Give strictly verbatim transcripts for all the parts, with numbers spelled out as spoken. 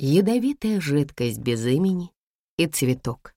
Ядовитая жидкость без имени и цветок.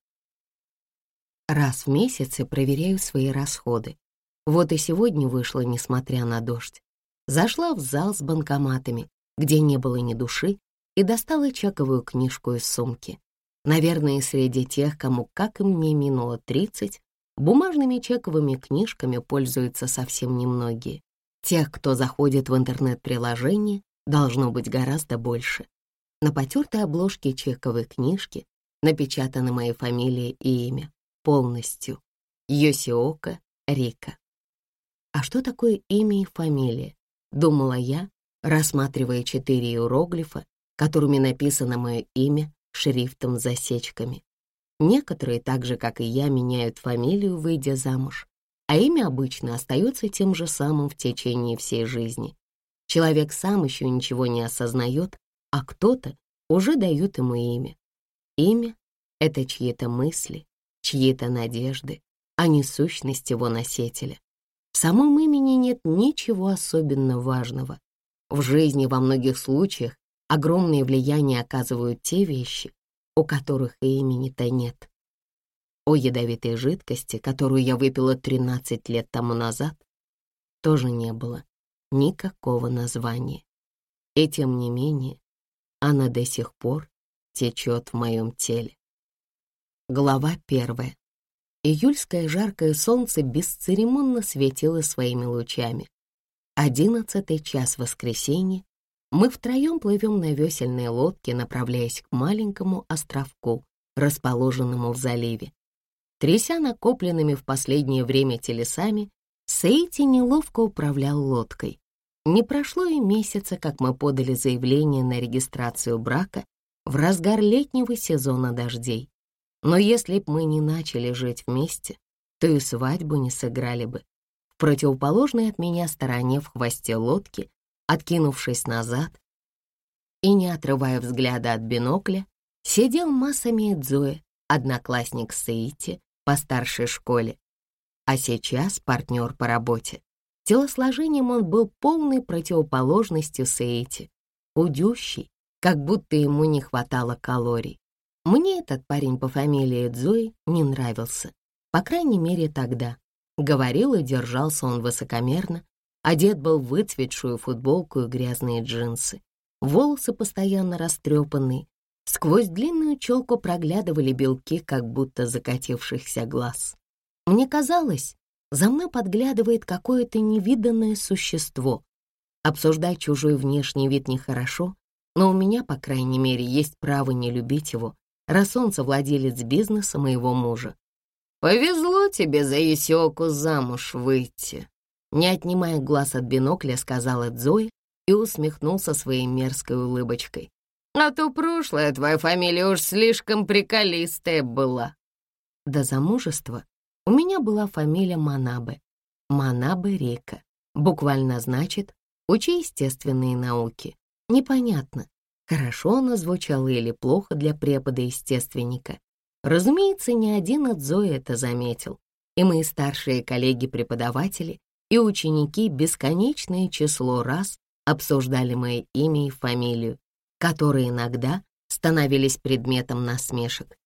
Раз в месяц я проверяю свои расходы. Вот и сегодня вышла, несмотря на дождь. Зашла в зал с банкоматами, где не было ни души, и достала чековую книжку из сумки. Наверное, среди тех, кому, как и мне, минуло тридцать, бумажными чековыми книжками пользуются совсем немногие. Тех, кто заходит в интернет-приложение, должно быть гораздо больше. На потертой обложке чековой книжки напечатаны мои фамилия и имя полностью. Йосиока Рика. А что такое имя и фамилия? Думала я, рассматривая четыре иероглифа, которыми написано мое имя шрифтом с засечками. Некоторые, так же, как и я, меняют фамилию, выйдя замуж, а имя обычно остается тем же самым в течение всей жизни. Человек сам еще ничего не осознает, а кто-то уже дает ему имя. Имя — это чьи-то мысли, чьи-то надежды, а не сущность его носителя. В самом имени нет ничего особенно важного. В жизни во многих случаях огромное влияние оказывают те вещи, у которых и имени-то нет. О ядовитой жидкости, которую я выпила тринадцать лет тому назад, тоже не было никакого названия. И тем не менее, она до сих пор течет в моем теле. Глава первая. Июльское жаркое солнце бесцеремонно светило своими лучами. Одиннадцатый час воскресенья. Мы втроем плывем на весельной лодке, направляясь к маленькому островку, расположенному в заливе. Тряся накопленными в последнее время телесами, Сейти неловко управлял лодкой. Не прошло и месяца, как мы подали заявление на регистрацию брака в разгар летнего сезона дождей. Но если б мы не начали жить вместе, то и свадьбу не сыграли бы. В противоположной от меня стороне в хвосте лодки, откинувшись назад и не отрывая взгляда от бинокля, сидел Масами Эдзуэ, одноклассник Сейти по старшей школе, а сейчас партнер по работе. Телосложением он был полной противоположностью Сейти, худющий, как будто ему не хватало калорий. Мне этот парень по фамилии Эдзуэ не нравился, по крайней мере тогда. Говорил и держался он высокомерно, одет был в выцветшую футболку и грязные джинсы. Волосы постоянно растрепанные, сквозь длинную челку проглядывали белки, как будто закатившихся глаз. Мне казалось, за мной подглядывает какое-то невиданное существо. Обсуждать чужой внешний вид нехорошо, но у меня, по крайней мере, есть право не любить его, раз он совладелец бизнеса моего мужа. «Повезло тебе за Йосиоку замуж выйти», не отнимая глаз от бинокля, сказал Эдзуэ и усмехнулся своей мерзкой улыбочкой. «А то прошлая твоя фамилия уж слишком приколистая была». До замужества у меня была фамилия Манабе. Манабе Рика. Буквально значит «учи естественные науки». Непонятно, хорошо она звучала или плохо для препода-естественника. Разумеется, ни один Эдзуэ это заметил, и мои старшие коллеги-преподаватели и ученики бесконечное число раз обсуждали мое имя и фамилию, которые иногда становились предметом насмешек.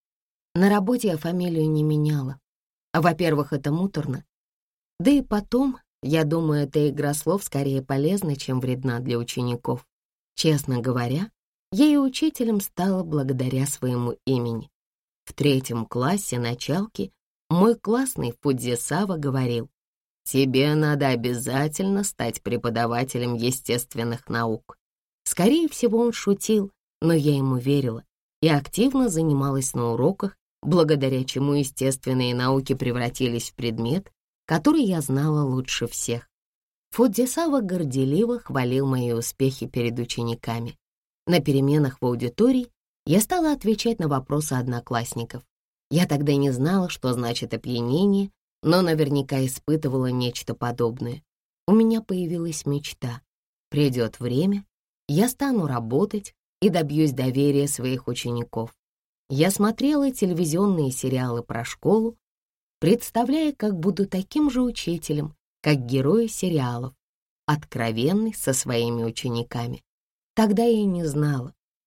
На работе я фамилию не меняла. Во-первых, это муторно. Да и потом, я думаю, эта игра слов скорее полезна, чем вредна для учеников. Честно говоря, я и учителем стала благодаря своему имени. В третьем классе началки мой классный Фудзисава говорил: «Тебе надо обязательно стать преподавателем естественных наук». Скорее всего, он шутил, но я ему верила и активно занималась на уроках, благодаря чему естественные науки превратились в предмет, который я знала лучше всех. Фудзисава горделиво хвалил мои успехи перед учениками. На переменах в аудитории я стала отвечать на вопросы одноклассников. Я тогда не знала, что значит опьянение, но наверняка испытывала нечто подобное. У меня появилась мечта. Придет время, я стану работать и добьюсь доверия своих учеников. Я смотрела телевизионные сериалы про школу, представляя, как буду таким же учителем, как герои сериалов, откровенный со своими учениками. Тогда я не знала,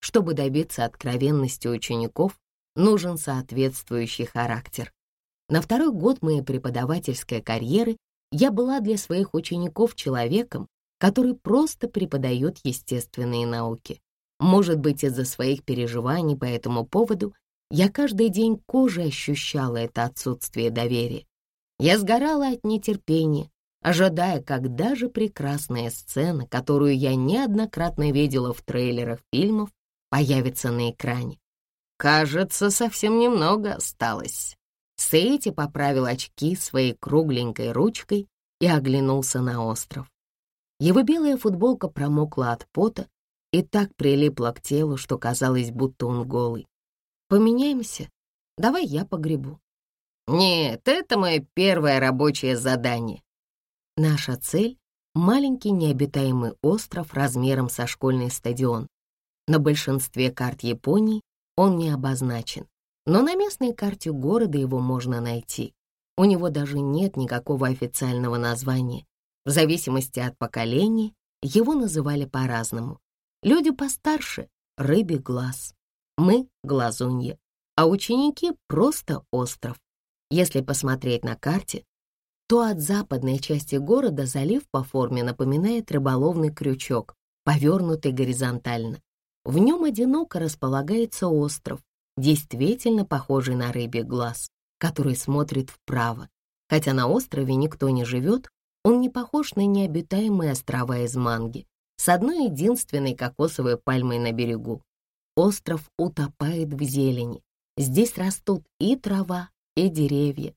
Чтобы добиться откровенности учеников, нужен соответствующий характер. На второй год моей преподавательской карьеры я была для своих учеников человеком, который просто преподает естественные науки. Может быть, из-за своих переживаний по этому поводу я каждый день кожей ощущала это отсутствие доверия. Я сгорала от нетерпения, ожидая, когда же прекрасная сцена, которую я неоднократно видела в трейлерах фильмов, появится на экране. Кажется, совсем немного осталось. Сейти поправил очки своей кругленькой ручкой и оглянулся на остров. Его белая футболка промокла от пота и так прилипла к телу, что казалось, будто он голый. «Поменяемся? Давай я погребу». «Нет, это мое первое рабочее задание». Наша цель — маленький необитаемый остров размером со школьный стадион. На большинстве карт Японии он не обозначен, но на местной карте города его можно найти. У него даже нет никакого официального названия. В зависимости от поколения его называли по-разному. Люди постарше — рыбий глаз, мы — глазунья, а ученики — просто остров. Если посмотреть на карте, то от западной части города залив по форме напоминает рыболовный крючок, повернутый горизонтально. В нем одиноко располагается остров, действительно похожий на рыбий глаз, который смотрит вправо. Хотя на острове никто не живет, он не похож на необитаемые острова из манги, с одной единственной кокосовой пальмой на берегу. Остров утопает в зелени. Здесь растут и трава, и деревья.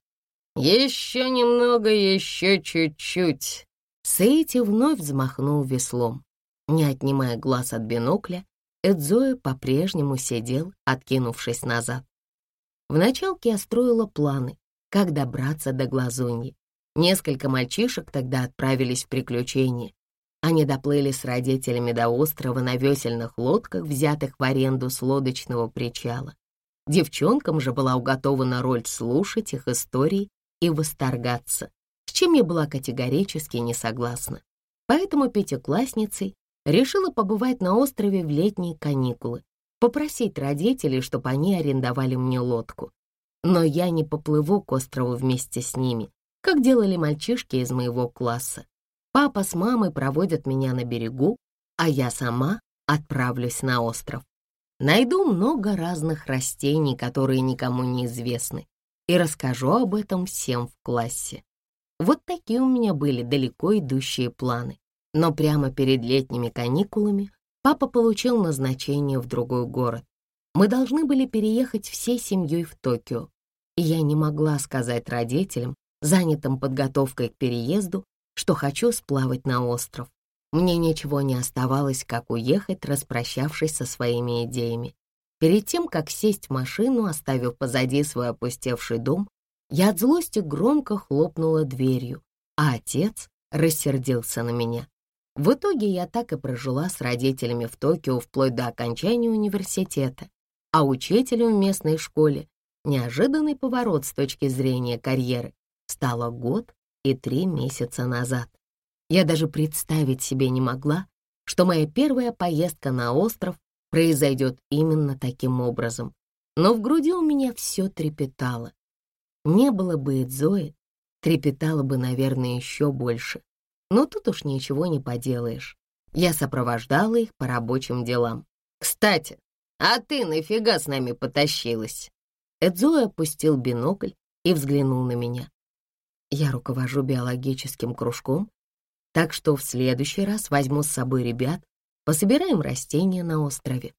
«Еще немного, еще чуть-чуть». Сейти вновь взмахнул веслом. Не отнимая глаз от бинокля, Эдзоя по-прежнему сидел, откинувшись назад. Вначале я строила планы, как добраться до глазуньи. Несколько мальчишек тогда отправились в приключения. Они доплыли с родителями до острова на весельных лодках, взятых в аренду с лодочного причала. Девчонкам же была уготована роль слушать их истории и восторгаться, с чем я была категорически не согласна. Поэтому пятиклассницей решила побывать на острове в летние каникулы, попросить родителей, чтобы они арендовали мне лодку. Но я не поплыву к острову вместе с ними, как делали мальчишки из моего класса. Папа с мамой проводят меня на берегу, а я сама отправлюсь на остров. Найду много разных растений, которые никому не известны, и расскажу об этом всем в классе. Вот такие у меня были далеко идущие планы. Но прямо перед летними каникулами папа получил назначение в другой город. Мы должны были переехать всей семьей в Токио, и я не могла сказать родителям, занятым подготовкой к переезду, что хочу сплавать на остров. Мне ничего не оставалось, как уехать, распрощавшись со своими идеями. Перед тем, как сесть в машину, оставив позади свой опустевший дом, я от злости громко хлопнула дверью, а отец рассердился на меня. В итоге я так и прожила с родителями в Токио вплоть до окончания университета, а учителю в местной школе, неожиданный поворот с точки зрения карьеры, стало год и три месяца назад. Я даже представить себе не могла, что моя первая поездка на остров произойдет именно таким образом. Но в груди у меня все трепетало. Не было бы Эдзои, трепетало бы, наверное, еще больше. Но тут уж ничего не поделаешь. Я сопровождала их по рабочим делам. «Кстати, а ты нафига с нами потащилась?» Эдзои опустил бинокль и взглянул на меня. Я руковожу биологическим кружком, так что в следующий раз возьму с собой ребят, пособираем растения на острове.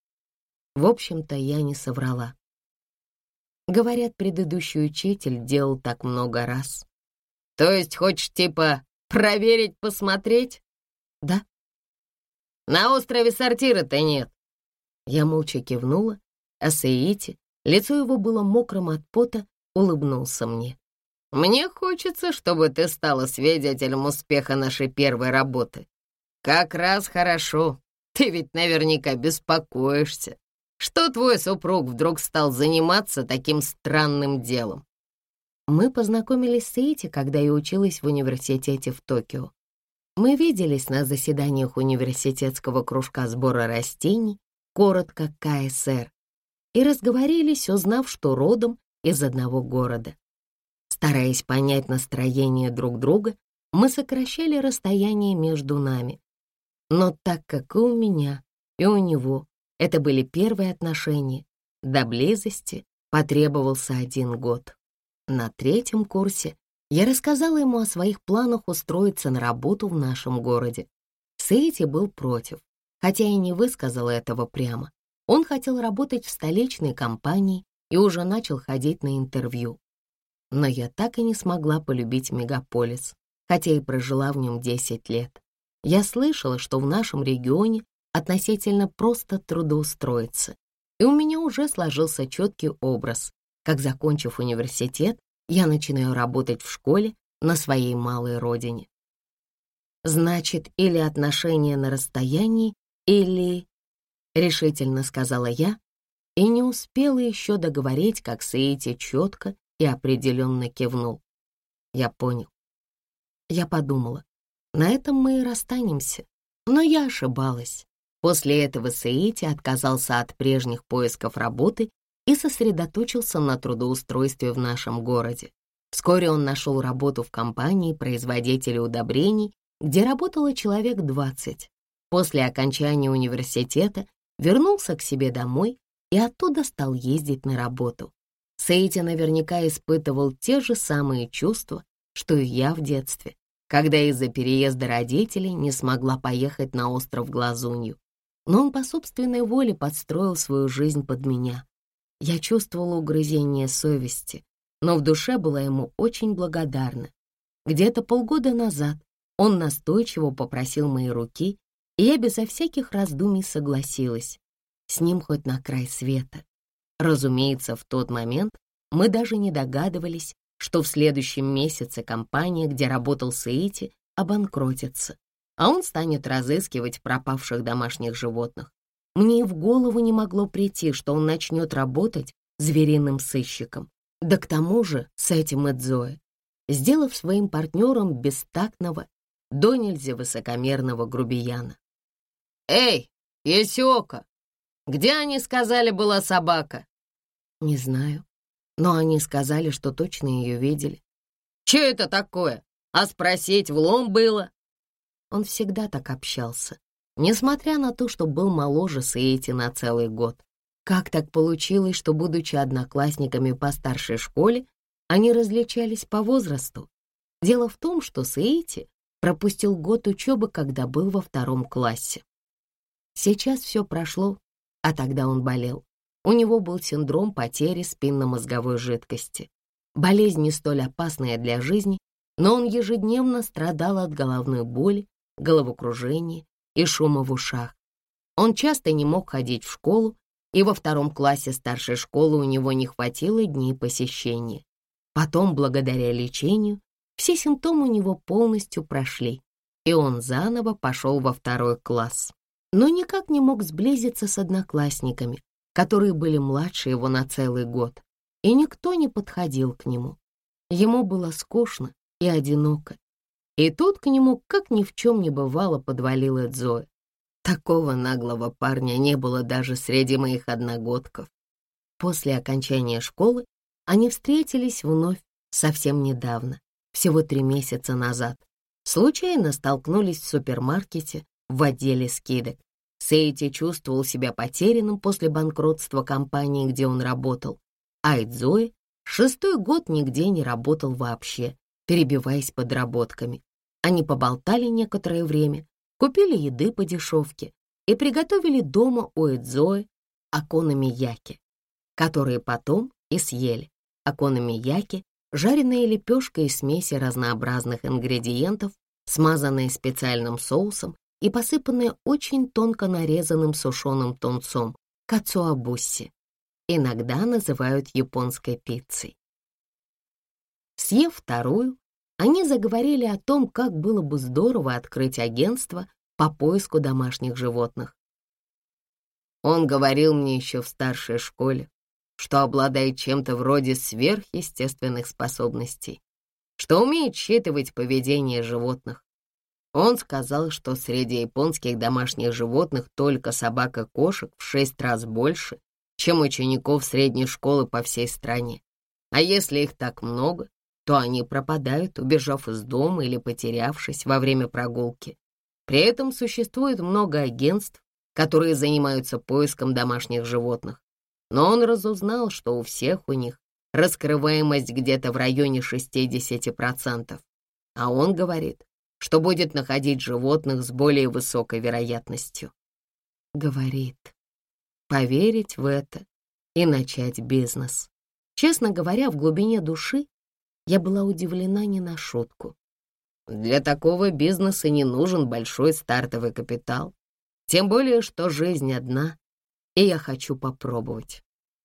В общем-то, я не соврала. Говорят, предыдущий учитель делал так много раз. То есть хочешь типа проверить, посмотреть? Да. На острове сортира-то нет. Я молча кивнула, а Сейити, лицо его было мокрым от пота, улыбнулся мне. Мне хочется, чтобы ты стала свидетелем успеха нашей первой работы. Как раз хорошо. Ты ведь наверняка беспокоишься, что твой супруг вдруг стал заниматься таким странным делом. Мы познакомились с Сейити, когда я училась в университете в Токио. Мы виделись на заседаниях университетского кружка сбора растений, коротко ка эс эр, и разговорились, узнав, что родом из одного города. Стараясь понять настроение друг друга, мы сокращали расстояние между нами. Но так как и у меня, и у него это были первые отношения, до близости потребовался один год. На третьем курсе я рассказала ему о своих планах устроиться на работу в нашем городе. Сэйти был против, хотя и не высказал этого прямо. Он хотел работать в столичной компании и уже начал ходить на интервью. Но я так и не смогла полюбить мегаполис, хотя и прожила в нем десять лет. Я слышала, что в нашем регионе относительно просто трудоустроиться, и у меня уже сложился четкий образ, как, закончив университет, я начинаю работать в школе на своей малой родине. Значит, или отношения на расстоянии, или... решительно сказала я, и не успела еще договорить, как Сэйти четко и определенно кивнул. Я понял. Я подумала, на этом мы и расстанемся, но я ошибалась. После этого Сэйти отказался от прежних поисков работы и сосредоточился на трудоустройстве в нашем городе. Вскоре он нашел работу в компании производителей удобрений, где работало человек двадцать. После окончания университета вернулся к себе домой и оттуда стал ездить на работу. Сэйти наверняка испытывал те же самые чувства, что и я в детстве, когда из-за переезда родителей не смогла поехать на остров Глазунью. Но он по собственной воле подстроил свою жизнь под меня. Я чувствовала угрызение совести, но в душе была ему очень благодарна. Где-то полгода назад он настойчиво попросил моей руки, и я безо всяких раздумий согласилась. С ним хоть на край света. Разумеется, в тот момент мы даже не догадывались, что в следующем месяце компания, где работал Сэйти, обанкротится, а он станет разыскивать пропавших домашних животных. Мне и в голову не могло прийти, что он начнет работать звериным сыщиком. Да к тому же с этим Эдзоэ, сделав своим партнером бестактного, до нельзя высокомерного грубияна. «Эй, Есиока, где, они сказали, была собака?» «Не знаю, но они сказали, что точно ее видели». «Че это такое? А спросить влом было?» Он всегда так общался, несмотря на то, что был моложе Сэйти на целый год. Как так получилось, что, будучи одноклассниками по старшей школе, они различались по возрасту? Дело в том, что Сэйти пропустил год учебы, когда был во втором классе. Сейчас все прошло, а тогда он болел. У него был синдром потери спинномозговой жидкости. Болезнь не столь опасная для жизни, но он ежедневно страдал от головной боли, головокружения и шума в ушах. Он часто не мог ходить в школу, и во втором классе старшей школы у него не хватило дней посещения. Потом, благодаря лечению, все симптомы у него полностью прошли, и он заново пошел во второй класс. Но никак не мог сблизиться с одноклассниками, которые были младше его на целый год, и никто не подходил к нему. Ему было скучно и одиноко. И тут к нему, как ни в чем не бывало, подвалил Эдзоэ. Такого наглого парня не было даже среди моих одногодков. После окончания школы они встретились вновь совсем недавно, всего три месяца назад. Случайно столкнулись в супермаркете в отделе скидок. Сэйти чувствовал себя потерянным после банкротства компании, где он работал, а Эдзоэ шестой год нигде не работал вообще, перебиваясь подработками. Они поболтали некоторое время, купили еды по дешевке и приготовили дома у Эдзоэ окономияки, которые потом и съели. Окономияки — жареная лепешка из смеси разнообразных ингредиентов, смазанная специальным соусом и посыпанная очень тонко нарезанным сушеным тунцом кацуабусси. Иногда называют японской пиццей. Съев вторую, они заговорили о том, как было бы здорово открыть агентство по поиску домашних животных. Он говорил мне еще в старшей школе, что обладает чем-то вроде сверхъестественных способностей, что умеет считывать поведение животных. Он сказал, что среди японских домашних животных только собак и кошек в шесть раз больше, чем учеников средней школы по всей стране. А если их так много, то они пропадают, убежав из дома или потерявшись во время прогулки. При этом существует много агентств, которые занимаются поиском домашних животных. Но он разузнал, что у всех у них раскрываемость где-то в районе шестьдесят процентов. А он говорит, что будет находить животных с более высокой вероятностью. Говорит. Поверить в это и начать бизнес. Честно говоря, в глубине души я была удивлена не на шутку. Для такого бизнеса не нужен большой стартовый капитал. Тем более, что жизнь одна, и я хочу попробовать.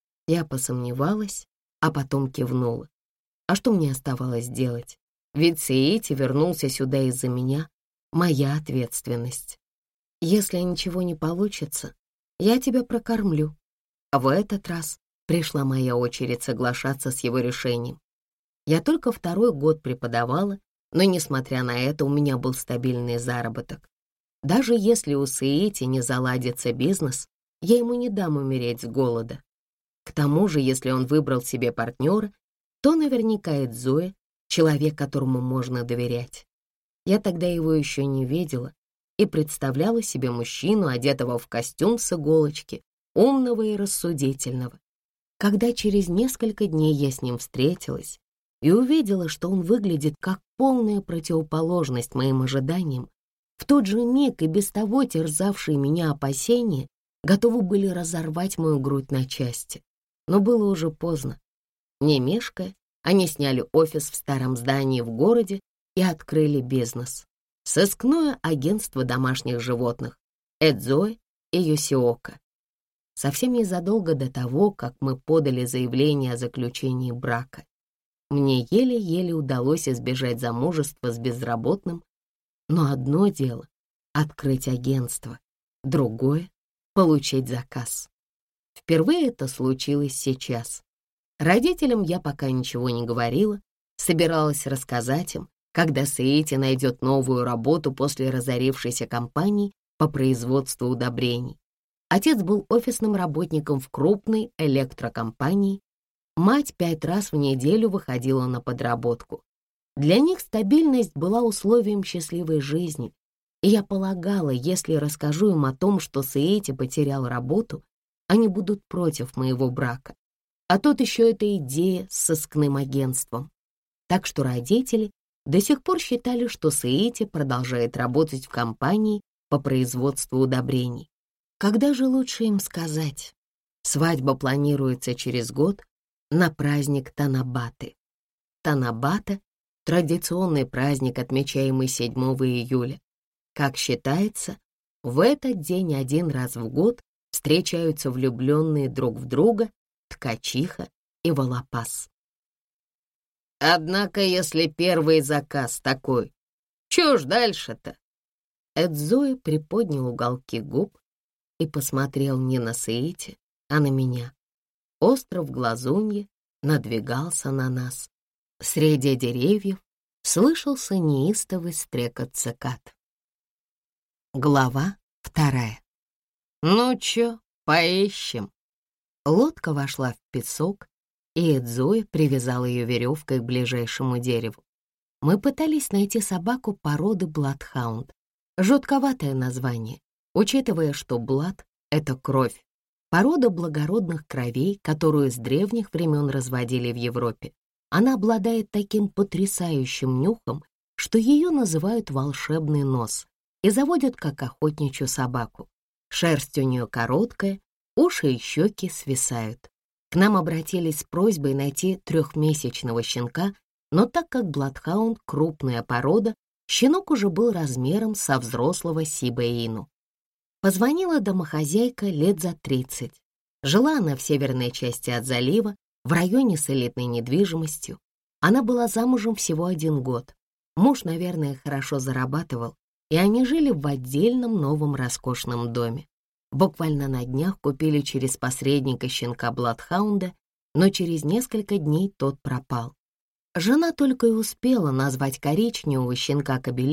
Я посомневалась, а потом кивнула. А что мне оставалось делать? Ведь Сеити вернулся сюда из-за меня. Моя ответственность. Если ничего не получится, я тебя прокормлю. А в этот раз пришла моя очередь соглашаться с его решением. Я только второй год преподавала, но, несмотря на это, у меня был стабильный заработок. Даже если у Сеити не заладится бизнес, я ему не дам умереть с голода. К тому же, если он выбрал себе партнера, то наверняка Эдзуэ — человек, которому можно доверять. Я тогда его еще не видела и представляла себе мужчину, одетого в костюм с иголочки, умного и рассудительного. Когда через несколько дней я с ним встретилась и увидела, что он выглядит как полная противоположность моим ожиданиям, в тот же миг и без того терзавшие меня опасения готовы были разорвать мою грудь на части. Но было уже поздно. Не мешкая, они сняли офис в старом здании в городе и открыли бизнес. Сыскное агентство домашних животных Эдзуэ и Йосиока. Совсем незадолго до того, как мы подали заявление о заключении брака, мне еле-еле удалось избежать замужества с безработным. Но одно дело — открыть агентство, другое — получить заказ. Впервые это случилось сейчас. Родителям я пока ничего не говорила, собиралась рассказать им, когда Сеити найдет новую работу после разорившейся компании по производству удобрений. Отец был офисным работником в крупной электрокомпании. Мать пять раз в неделю выходила на подработку. Для них стабильность была условием счастливой жизни, и я полагала, если расскажу им о том, что Сеити потерял работу, они будут против моего брака. А тут еще эта идея с сыскным агентством. Так что родители до сих пор считали, что Сеити продолжает работать в компании по производству удобрений. Когда же лучше им сказать? Свадьба планируется через год на праздник Танабаты. Танабата — традиционный праздник, отмечаемый седьмого июля. Как считается, в этот день один раз в год встречаются влюбленные друг в друга ткачиха и волопас. Однако, если первый заказ такой, чё ж дальше-то? Эдзуэ приподнял уголки губ и посмотрел не на Сеити, а на меня. Остров Глазуньи надвигался на нас. Среди деревьев слышался неистовый стрекот цикад. Глава вторая. «Ну чё, поищем?» Лодка вошла в песок, и Эдзуэ привязал ее веревкой к ближайшему дереву. Мы пытались найти собаку породы бладхаунд. Жутковатое название, учитывая, что блад — это кровь, порода благородных кровей, которую с древних времен разводили в Европе. Она обладает таким потрясающим нюхом, что ее называют волшебный нос и заводят как охотничью собаку. Шерсть у нее короткая, уши и щеки свисают. К нам обратились с просьбой найти трехмесячного щенка, но так как бладхаунд — крупная порода, щенок уже был размером со взрослого сибо-ину. Позвонила домохозяйка лет за тридцать. Жила она в северной части от залива, в районе с элитной недвижимостью. Она была замужем всего один год. Муж, наверное, хорошо зарабатывал, и они жили в отдельном новом роскошном доме. Буквально на днях купили через посредника щенка бладхаунда, но через несколько дней тот пропал. Жена только и успела назвать коричневого щенка кобеля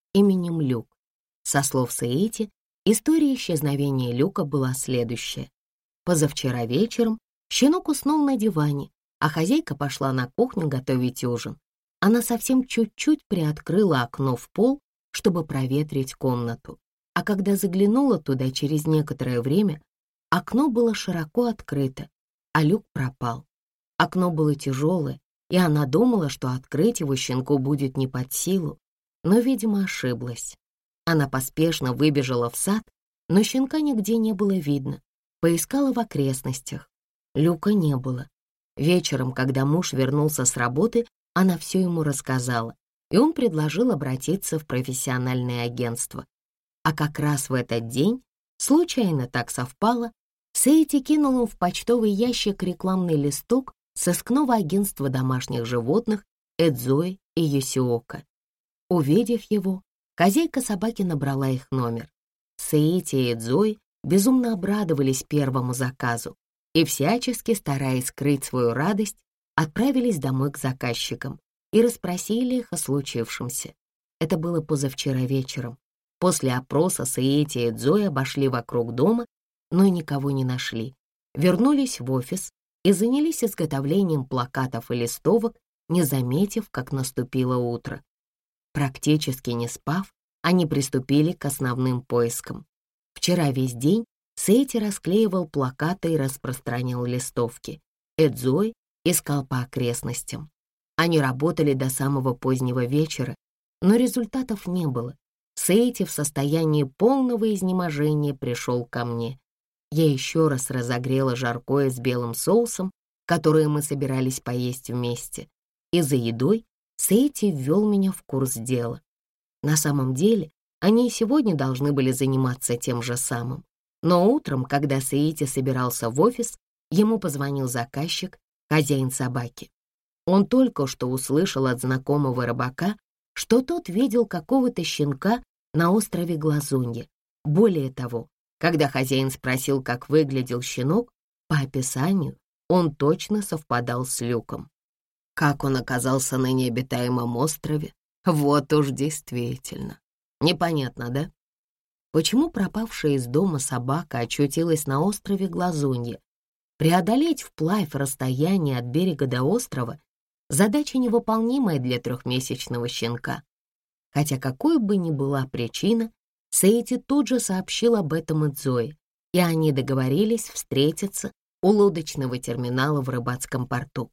именем Люк. Со слов Саити, история исчезновения Люка была следующая. Позавчера вечером щенок уснул на диване, а хозяйка пошла на кухню готовить ужин. Она совсем чуть-чуть приоткрыла окно в пол, чтобы проветрить комнату. А когда заглянула туда через некоторое время, окно было широко открыто, а Люк пропал. Окно было тяжелое, и она думала, что открыть его щенку будет не под силу, но, видимо, ошиблась. Она поспешно выбежала в сад, но щенка нигде не было видно. Поискала в окрестностях. Люка не было. Вечером, когда муж вернулся с работы, она все ему рассказала, и он предложил обратиться в профессиональное агентство. А как раз в этот день, случайно так совпало, Сейти кинул в почтовый ящик рекламный листок сыскного агентства домашних животных Эдзои и Юсиока. Увидев его, хозяйка собаки набрала их номер. Сейти и Эдзои безумно обрадовались первому заказу и, всячески стараясь скрыть свою радость, отправились домой к заказчикам и расспросили их о случившемся. Это было позавчера вечером. После опроса Сейти и Эдзои обошли вокруг дома, но никого не нашли. Вернулись в офис и занялись изготовлением плакатов и листовок, не заметив, как наступило утро. Практически не спав, они приступили к основным поискам. Вчера весь день Сейти расклеивал плакаты и распространял листовки. Эдзои искал по окрестностям. Они работали до самого позднего вечера, но результатов не было. Сейти в состоянии полного изнеможения пришел ко мне. Я еще раз разогрела жаркое с белым соусом, которое мы собирались поесть вместе, и за едой Сейти ввел меня в курс дела. На самом деле, они и сегодня должны были заниматься тем же самым. Но утром, когда Сейти собирался в офис, ему позвонил заказчик, хозяин собаки. Он только что услышал от знакомого рыбака, что тот видел какого-то щенка на острове Глазунья. Более того, когда хозяин спросил, как выглядел щенок, по описанию он точно совпадал с Люком. Как он оказался на необитаемом острове? Вот уж действительно. Непонятно, да? Почему пропавшая из дома собака очутилась на острове Глазунья? Преодолеть вплавь расстояние от берега до острова — задача невыполнимая для трехмесячного щенка. Хотя какой бы ни была причина, Сейти тут же сообщил об этом Эдзои, и они договорились встретиться у лодочного терминала в рыбацком порту.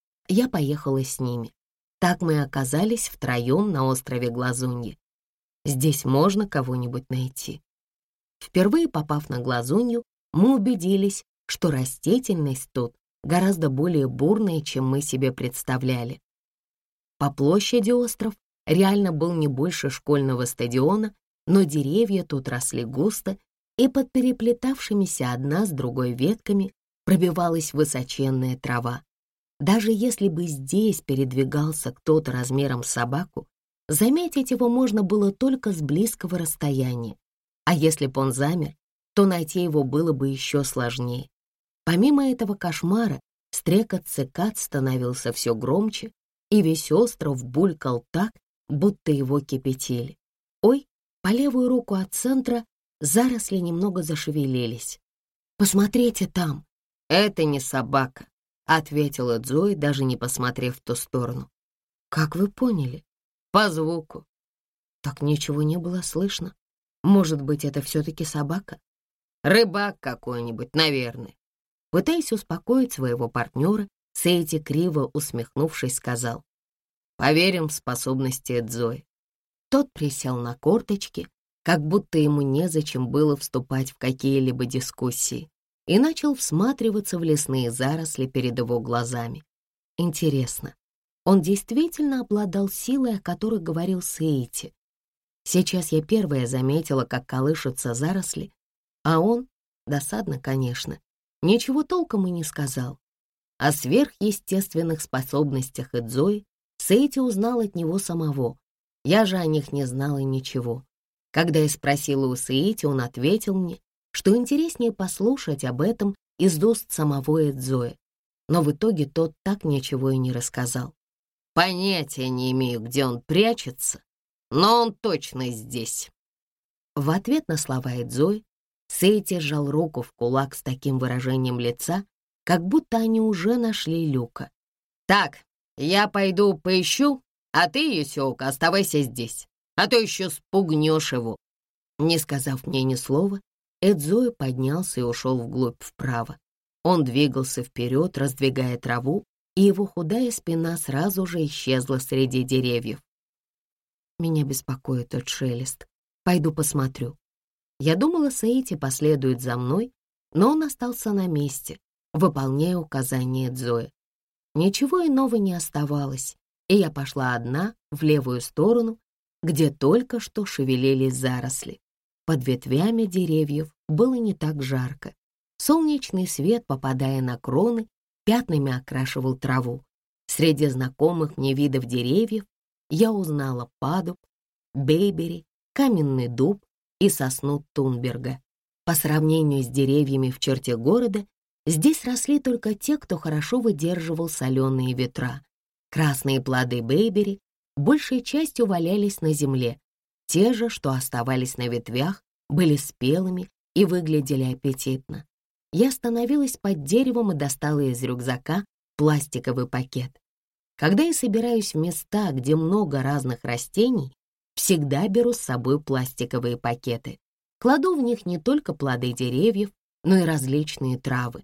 Я поехала с ними. Так мы оказались втроем на острове Глазунья. Здесь можно кого-нибудь найти. Впервые попав на Глазунью, мы убедились, что растительность тут гораздо более бурная, чем мы себе представляли. По площади остров реально был не больше школьного стадиона, но деревья тут росли густо, и под переплетавшимися одна с другой ветками пробивалась высоченная трава. Даже если бы здесь передвигался кто-то размером с собаку, заметить его можно было только с близкого расстояния, а если бы он замер, то найти его было бы еще сложнее. Помимо этого кошмара, стрекот цикад становился все громче, и весь остров булькал так, будто его кипятили. Ой, по левую руку от центра заросли немного зашевелились. «Посмотрите там!» «Это не собака», — ответила Эдзои, даже не посмотрев в ту сторону. «Как вы поняли?» «По звуку». «Так ничего не было слышно. Может быть, это все-таки собака?» «Рыбак какой-нибудь, наверное». Пытаясь успокоить своего партнера, Сейти, криво усмехнувшись, сказал: «Поверим в способности Эдзои». Тот присел на корточки, как будто ему незачем было вступать в какие-либо дискуссии, и начал всматриваться в лесные заросли перед его глазами. Интересно, он действительно обладал силой, о которой говорил Сейти? Сейчас я первая заметила, как колышутся заросли, а он, досадно, конечно, ничего толком и не сказал. О сверхъестественных способностях Эдзои Сейти узнал от него самого. Я же о них не знала ничего. Когда я спросила у Сейти, он ответил мне, что интереснее послушать об этом из уст самого Эдзои. Но в итоге тот так ничего и не рассказал. Понятия не имею, где он прячется, но он точно здесь». В ответ на слова Эдзои Сейти сжал руку в кулак с таким выражением лица, как будто они уже нашли Люка. «Так, я пойду поищу, а ты, Юсёка, оставайся здесь, а то еще спугнешь его». Не сказав мне ни слова, Эдзои поднялся и ушел вглубь вправо. Он двигался вперед, раздвигая траву, и его худая спина сразу же исчезла среди деревьев. Меня беспокоит тот шелест. Пойду посмотрю. Я думала, Сейти последует за мной, но он остался на месте, выполняя указания Эдзои. Ничего иного не оставалось, и я пошла одна в левую сторону, где только что шевелились заросли. Под ветвями деревьев было не так жарко. Солнечный свет, попадая на кроны, пятнами окрашивал траву. Среди знакомых мне видов деревьев я узнала падуб, бейбери, каменный дуб и сосну Тунберга. По сравнению с деревьями в черте города, здесь росли только те, кто хорошо выдерживал соленые ветра. Красные плоды бейбери большей частью валялись на земле. Те же, что оставались на ветвях, были спелыми и выглядели аппетитно. Я остановилась под деревом и достала из рюкзака пластиковый пакет. Когда я собираюсь в места, где много разных растений, всегда беру с собой пластиковые пакеты. Кладу в них не только плоды деревьев, но и различные травы.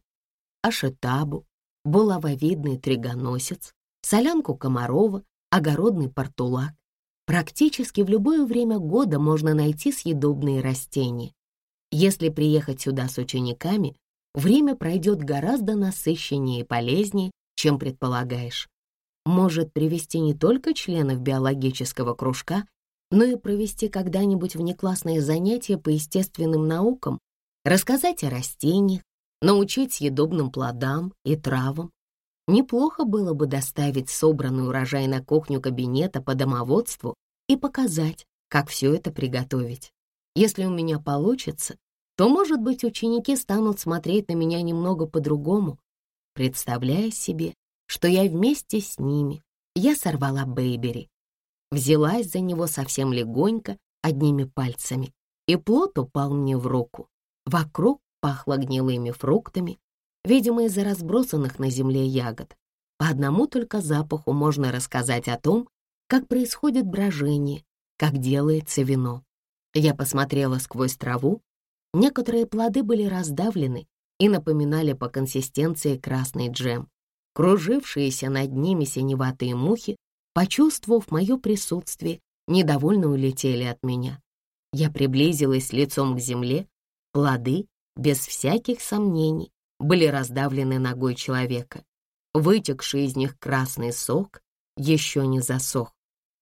Ашитабу, булавовидный тригоносец, солянку комарова, огородный портулак. Практически в любое время года можно найти съедобные растения. Если приехать сюда с учениками, время пройдет гораздо насыщеннее и полезнее, чем предполагаешь. Может привести не только членов биологического кружка, но и провести когда-нибудь внеклассные занятия по естественным наукам, рассказать о растениях, научить съедобным плодам и травам. Неплохо было бы доставить собранный урожай на кухню кабинета по домоводству и показать, как все это приготовить. Если у меня получится, то, может быть, ученики станут смотреть на меня немного по-другому, представляя себе, что я вместе с ними. Я сорвала бейбери, взялась за него совсем легонько, одними пальцами, и плод упал мне в руку. Вокруг пахло гнилыми фруктами, видимо, из-за разбросанных на земле ягод. По одному только запаху можно рассказать о том, как происходит брожение, как делается вино. Я посмотрела сквозь траву. Некоторые плоды были раздавлены и напоминали по консистенции красный джем. Кружившиеся над ними синеватые мухи, почувствовав мое присутствие, недовольно улетели от меня. Я приблизилась лицом к земле. Плоды, без всяких сомнений, были раздавлены ногой человека. Вытекший из них красный сок еще не засох.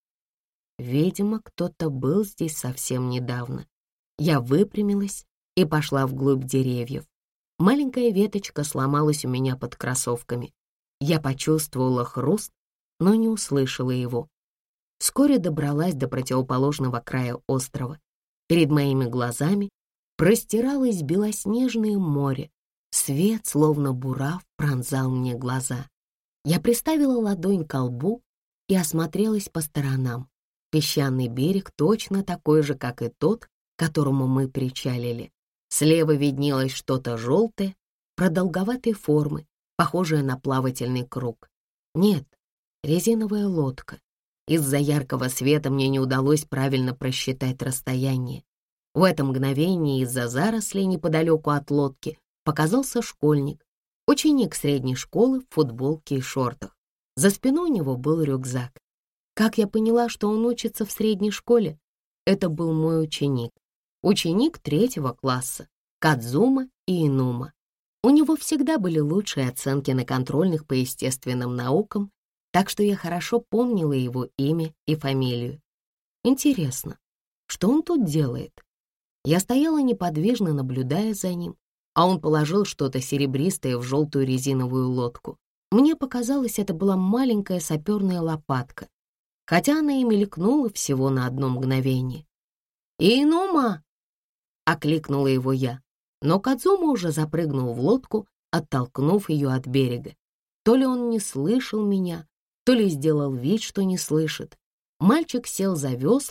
Видимо, кто-то был здесь совсем недавно. Я выпрямилась и пошла вглубь деревьев. Маленькая веточка сломалась у меня под кроссовками. Я почувствовала хруст, но не услышала его. Вскоре добралась до противоположного края острова. Перед моими глазами простиралось белоснежное море. Свет, словно бурав, пронзал мне глаза. Я приставила ладонь к лбу и осмотрелась по сторонам. Песчаный берег точно такой же, как и тот, к которому мы причалили. Слева виднелось что-то желтое, продолговатой формы, похожее на плавательный круг. Нет, резиновая лодка. Из-за яркого света мне не удалось правильно просчитать расстояние. В это мгновение из-за зарослей неподалеку от лодки показался школьник, ученик средней школы в футболке и шортах. За спиной у него был рюкзак. Как я поняла, что он учится в средней школе? Это был мой ученик. Ученик третьего класса, Кадзума и Инума. У него всегда были лучшие оценки на контрольных по естественным наукам, так что я хорошо помнила его имя и фамилию. Интересно, что он тут делает? Я стояла неподвижно, наблюдая за ним, а он положил что-то серебристое в желтую резиновую лодку. Мне показалось, это была маленькая саперная лопатка, хотя она и мелькнула всего на одно мгновение. «Инума!» — окликнула его я, но Кадзума уже запрыгнул в лодку, оттолкнув ее от берега. То ли он не слышал меня, то ли сделал вид, что не слышит. Мальчик сел за весла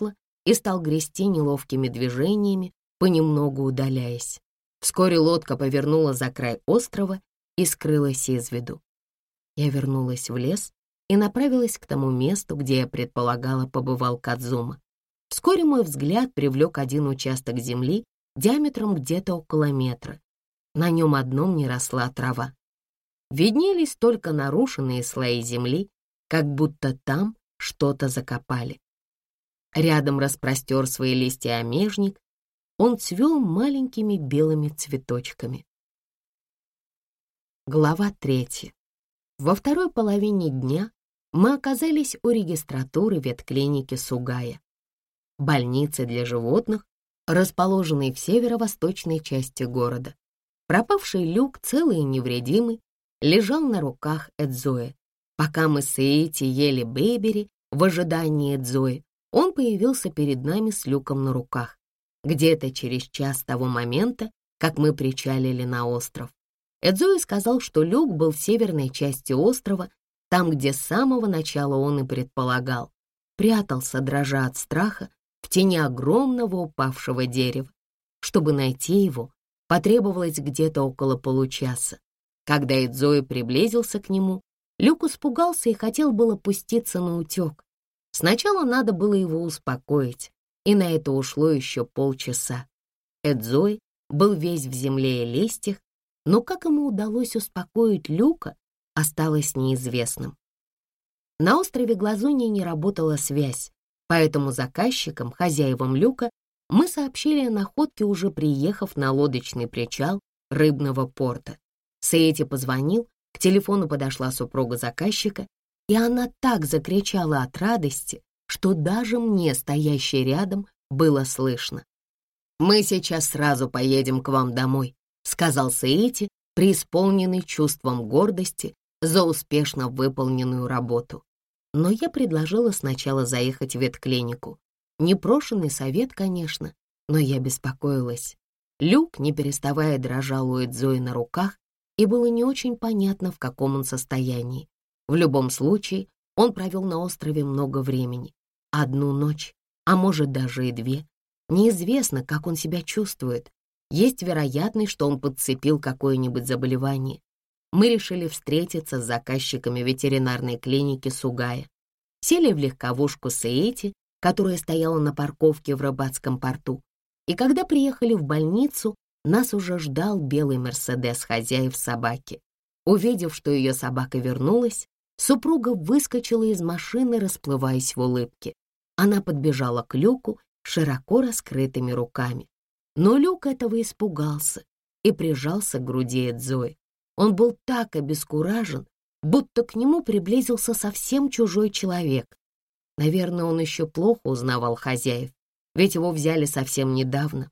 и стал грести неловкими движениями, понемногу удаляясь. Вскоре лодка повернула за край острова и скрылась из виду. Я вернулась в лес и направилась к тому месту, где я предполагала побывал Кадзума. Вскоре мой взгляд привлек один участок земли диаметром где-то около метра. На нем одном не росла трава. Виднелись только нарушенные слои земли, как будто там что-то закопали. Рядом распростер свои листья омежник, он цвел маленькими белыми цветочками. Глава третья. Во второй половине дня мы оказались у регистратуры ветклиники Сугая, больницы для животных, расположенной в северо-восточной части города. Пропавший Люк, целый и невредимый, лежал на руках Эдзои. Пока мы с Эйти ели бейбери в ожидании Эдзои, он появился перед нами с Люком на руках, где-то через час того момента, как мы причалили на остров. Эдзои сказал, что Люк был в северной части острова, там, где с самого начала он и предполагал, прятался, дрожа от страха, в тени огромного упавшего дерева. Чтобы найти его, потребовалось где-то около получаса. Когда Эдзои приблизился к нему, Люк испугался и хотел было пуститься на утек. Сначала надо было его успокоить, и на это ушло еще полчаса. Эдзои был весь в земле и листьях, но как ему удалось успокоить Люка, осталось неизвестным. На острове Глазуньи не работала связь, поэтому заказчикам, хозяевам Люка, мы сообщили о находке, уже приехав на лодочный причал рыбного порта. Сейти позвонил, к телефону подошла супруга заказчика, и она так закричала от радости, что даже мне, стоящей рядом, было слышно. «Мы сейчас сразу поедем к вам домой», — сказал Сейти, преисполненный чувством гордости за успешно выполненную работу. Но я предложила сначала заехать в ветклинику. Непрошенный совет, конечно, но я беспокоилась. Люк, не переставая, дрожал у Эдзои на руках, и было не очень понятно, в каком он состоянии. В любом случае, он провел на острове много времени. Одну ночь, а может даже и две. Неизвестно, как он себя чувствует. Есть вероятность, что он подцепил какое-нибудь заболевание. Мы решили встретиться с заказчиками ветеринарной клиники Сугая. Сели в легковушку Сейти, которая стояла на парковке в рыбацком порту. И когда приехали в больницу, нас уже ждал белый Мерседес хозяев собаки. Увидев, что ее собака вернулась, супруга выскочила из машины, расплываясь в улыбке. Она подбежала к Люку широко раскрытыми руками. Но Люк этого испугался и прижался к груди Эдзои. Он был так обескуражен, будто к нему приблизился совсем чужой человек. Наверное, он еще плохо узнавал хозяев, ведь его взяли совсем недавно.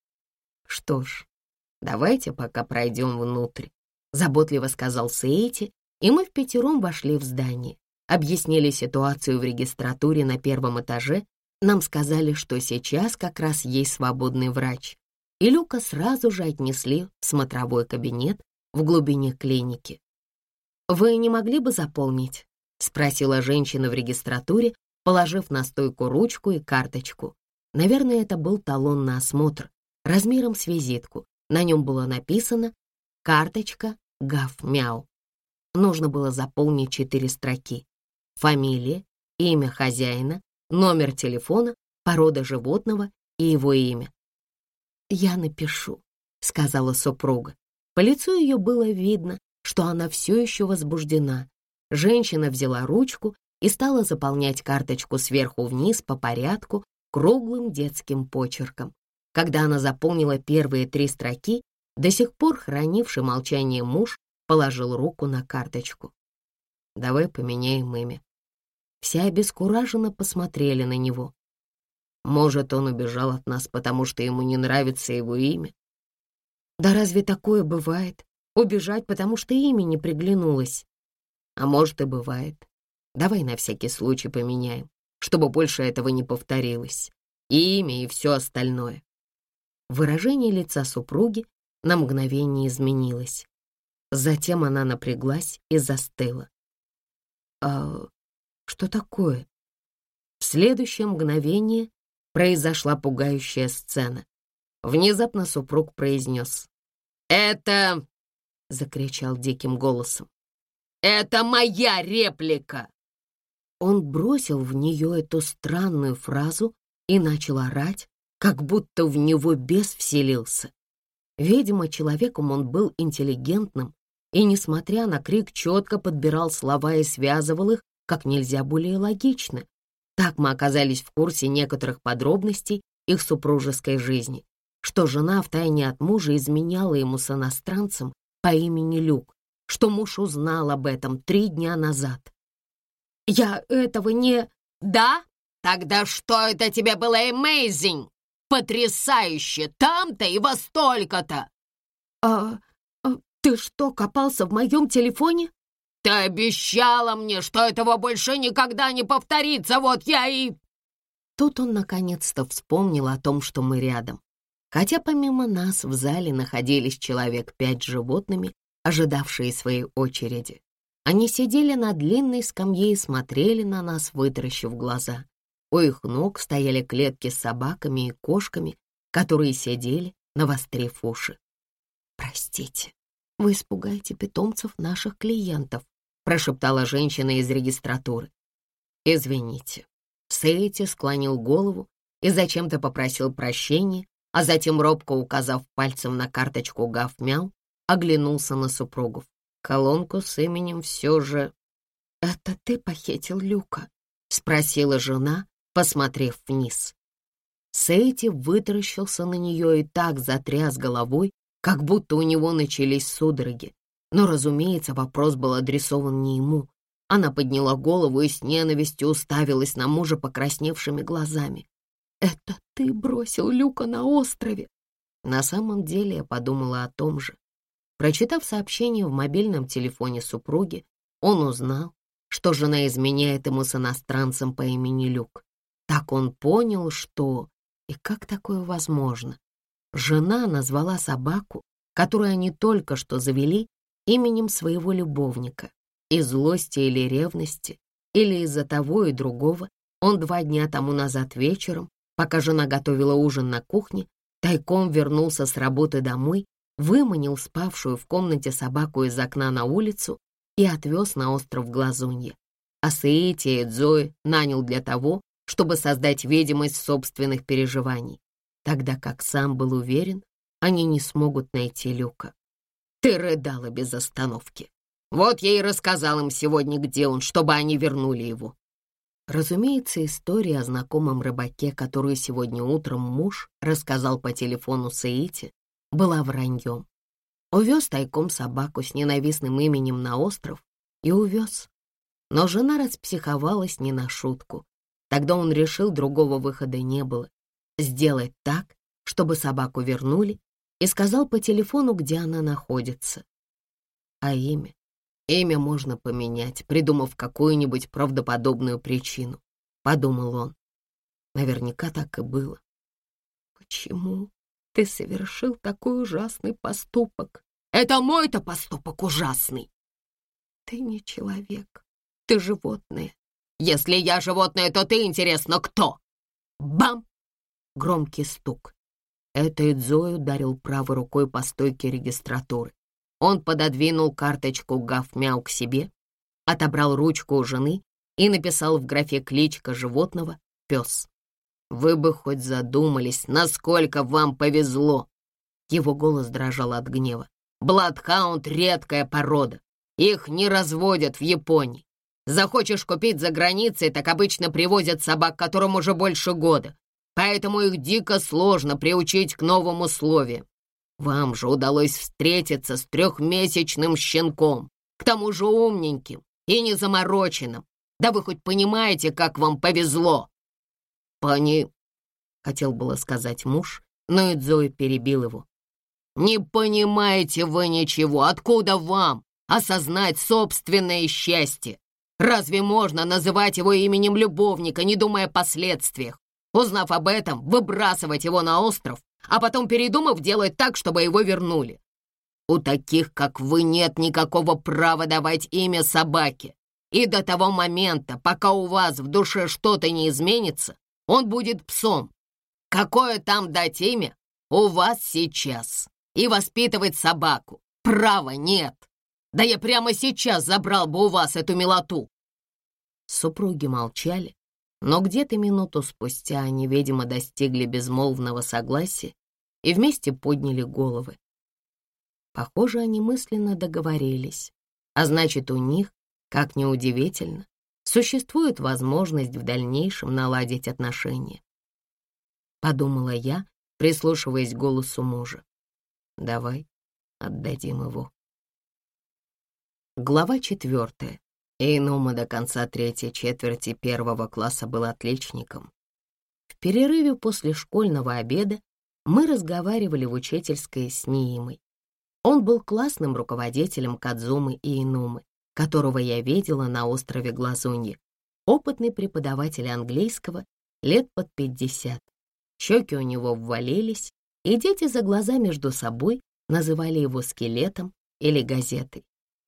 «Что ж, давайте пока пройдем внутрь», — заботливо сказал Сейти, и мы впятером вошли в здание. Объяснили ситуацию в регистратуре на первом этаже. Нам сказали, что сейчас как раз есть свободный врач, и Люка сразу же отнесли в смотровой кабинет в глубине клиники. «Вы не могли бы заполнить?» — спросила женщина в регистратуре, положив на стойку ручку и карточку. Наверное, это был талон на осмотр, размером с визитку. На нем было написано «Карточка Гав-Мяу». Нужно было заполнить четыре строки: фамилия, имя хозяина, номер телефона, порода животного и его имя. «Я напишу», — сказала супруга. По лицу ее было видно, что она все еще возбуждена. Женщина взяла ручку и стала заполнять карточку сверху вниз по порядку круглым детским почерком. Когда она заполнила первые три строки, до сих пор хранивший молчание муж положил руку на карточку. «Давай поменяем имя». Все обескураженно посмотрели на него. Может, он убежал от нас, потому что ему не нравится его имя? Да разве такое бывает? Убежать, потому что имя не приглянулось? А может, и бывает. Давай на всякий случай поменяем, чтобы больше этого не повторилось. И имя, и все остальное. Выражение лица супруги на мгновение изменилось. Затем она напряглась и застыла. «А что такое?» В следующее мгновение произошла пугающая сцена. Внезапно супруг произнес: «Это...» — закричал диким голосом. «Это моя реплика!» Он бросил в нее эту странную фразу и начал орать, как будто в него бес вселился. Видимо, человеком он был интеллигентным и, несмотря на крик, четко подбирал слова и связывал их как нельзя более логично. Так мы оказались в курсе некоторых подробностей их супружеской жизни, что жена втайне от мужа изменяла ему с иностранцем по имени Люк, что муж узнал об этом три дня назад. «Я этого не...» «Да? Тогда что это тебе было amazing? Потрясающе! Там-то и во столько-то!» «А, а ты что, копался в моем телефоне?» «Ты обещала мне, что этого больше никогда не повторится, вот я и...» Тут он наконец-то вспомнил о том, что мы рядом. Хотя помимо нас в зале находились человек пять с животными, ожидавшие своей очереди. Они сидели на длинной скамье и смотрели на нас, вытаращив глаза. У их ног стояли клетки с собаками и кошками, которые сидели, навострив уши. «Простите, вы испугаете питомцев наших клиентов», прошептала женщина из регистратуры. «Извините». Сейти склонил голову и зачем-то попросил прощения, а затем, робко указав пальцем на карточку «Гав-мяу», оглянулся на супругов. Колонку с именем все же... «Это ты похитил Люка?» — спросила жена, посмотрев вниз. Сейти вытаращился на нее и так затряс головой, как будто у него начались судороги. Но, разумеется, вопрос был адресован не ему. Она подняла голову и с ненавистью уставилась на мужа покрасневшими глазами. «Это ты бросил Люка на острове?» На самом деле я подумала о том же. Прочитав сообщение в мобильном телефоне супруги, он узнал, что жена изменяет ему с иностранцем по имени Люк. Так он понял, что... И как такое возможно? Жена назвала собаку, которую они только что завели, именем своего любовника. Из злости или ревности, или из-за того и другого, он два дня тому назад вечером, пока жена готовила ужин на кухне, тайком вернулся с работы домой, выманил спавшую в комнате собаку из окна на улицу и отвез на остров Глазунья. А Сейти и Зои нанял для того, чтобы создать видимость собственных переживаний, тогда как сам был уверен, они не смогут найти Люка. Ты рыдала без остановки. Вот я и рассказал им сегодня, где он, чтобы они вернули его. Разумеется, история о знакомом рыбаке, которую сегодня утром муж рассказал по телефону Сейти, была враньем. Увез тайком собаку с ненавистным именем на остров и увез. Но жена распсиховалась не на шутку. Тогда он решил, другого выхода не было. Сделать так, чтобы собаку вернули, и сказал по телефону, где она находится. А имя? Имя можно поменять, придумав какую-нибудь правдоподобную причину, подумал он. Наверняка так и было. Почему ты совершил такой ужасный поступок? Это мой-то поступок ужасный. Ты не человек, ты животное. Если я животное, то ты, интересно, кто? Бам! Громкий стук. Это Идзой ударил правой рукой по стойке регистратуры. Он пододвинул карточку «Гав-мяу» к себе, отобрал ручку у жены и написал в графе кличка животного «Пес». «Вы бы хоть задумались, насколько вам повезло!» Его голос дрожал от гнева. «Бладхаунд — редкая порода. Их не разводят в Японии. Захочешь купить за границей, так обычно привозят собак, которым уже больше года. Поэтому их дико сложно приучить к новым условиям. Вам же удалось встретиться с трехмесячным щенком, к тому же умненьким и незамороченным. Да вы хоть понимаете, как вам повезло?» «Пони...» — хотел было сказать муж, но Идзой перебил его. «Не понимаете вы ничего. Откуда вам осознать собственное счастье? Разве можно называть его именем любовника, не думая о последствиях? Узнав об этом, выбрасывать его на остров, а потом, передумав, делать так, чтобы его вернули. У таких, как вы, нет никакого права давать имя собаке. И до того момента, пока у вас в душе что-то не изменится, он будет псом, Какое там дать имя у вас сейчас? И воспитывать собаку? Права нет. Да я прямо сейчас забрал бы у вас эту милоту. Супруги молчали, но где-то минуту спустя они, видимо, достигли безмолвного согласия и вместе подняли головы. Похоже, они мысленно договорились, а значит, у них, как ни удивительно, существует возможность в дальнейшем наладить отношения. Подумала я, прислушиваясь к голосу мужа. Давай отдадим его. Глава четвертая. Эйнума до конца третьей четверти первого класса был отличником. В перерыве после школьного обеда мы разговаривали в учительской с Ниимой. Он был классным руководителем Кадзумы и Эйнумы, которого я видела на острове Глазуньи. Опытный преподаватель английского, лет под пятьдесят. Щеки у него ввалились, и дети за глаза между собой называли его скелетом или газетой.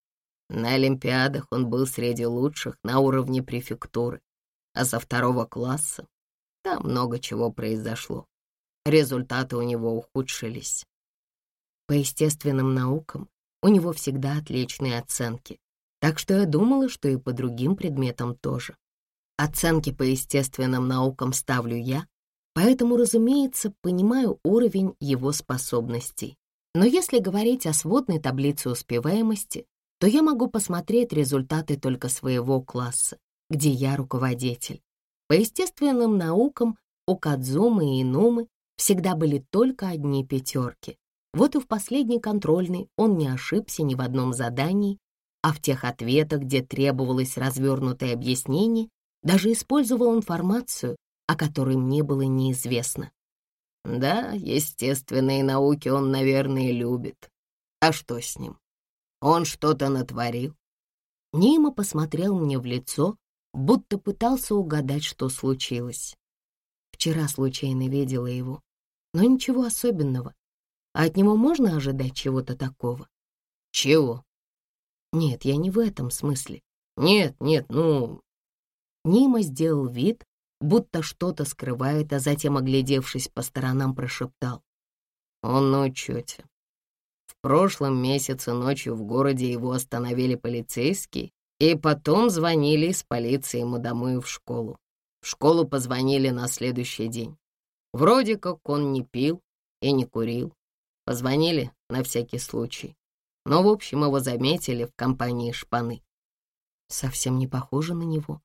На олимпиадах он был среди лучших на уровне префектуры, а со второго класса там много чего произошло. Результаты у него ухудшились. По естественным наукам у него всегда отличные оценки, так что я думала, что и по другим предметам тоже. Оценки по естественным наукам ставлю я, поэтому, разумеется, понимаю уровень его способностей. Но если говорить о сводной таблице успеваемости, то я могу посмотреть результаты только своего класса, где я руководитель. По естественным наукам у Кадзумы и Эйнумы всегда были только одни пятерки. Вот и в последней контрольной он не ошибся ни в одном задании, а в тех ответах, где требовалось развернутое объяснение, даже использовал информацию, о которой мне было неизвестно. Да, естественные науки он, наверное, любит. А что с ним? Он что-то натворил. Нима посмотрел мне в лицо, будто пытался угадать, что случилось. Вчера случайно видела его, но ничего особенного. А от него можно ожидать чего-то такого? Чего? Нет, я не в этом смысле. Нет, нет, ну... Нима сделал вид, будто что-то скрывает, а затем, оглядевшись по сторонам, прошептал. Он на учете. В прошлом месяце ночью в городе его остановили полицейские, и потом звонили из полиции ему домой в школу. В школу позвонили на следующий день. Вроде как он не пил и не курил. Позвонили на всякий случай. Но, в общем, его заметили в компании шпаны. Совсем не похоже на него.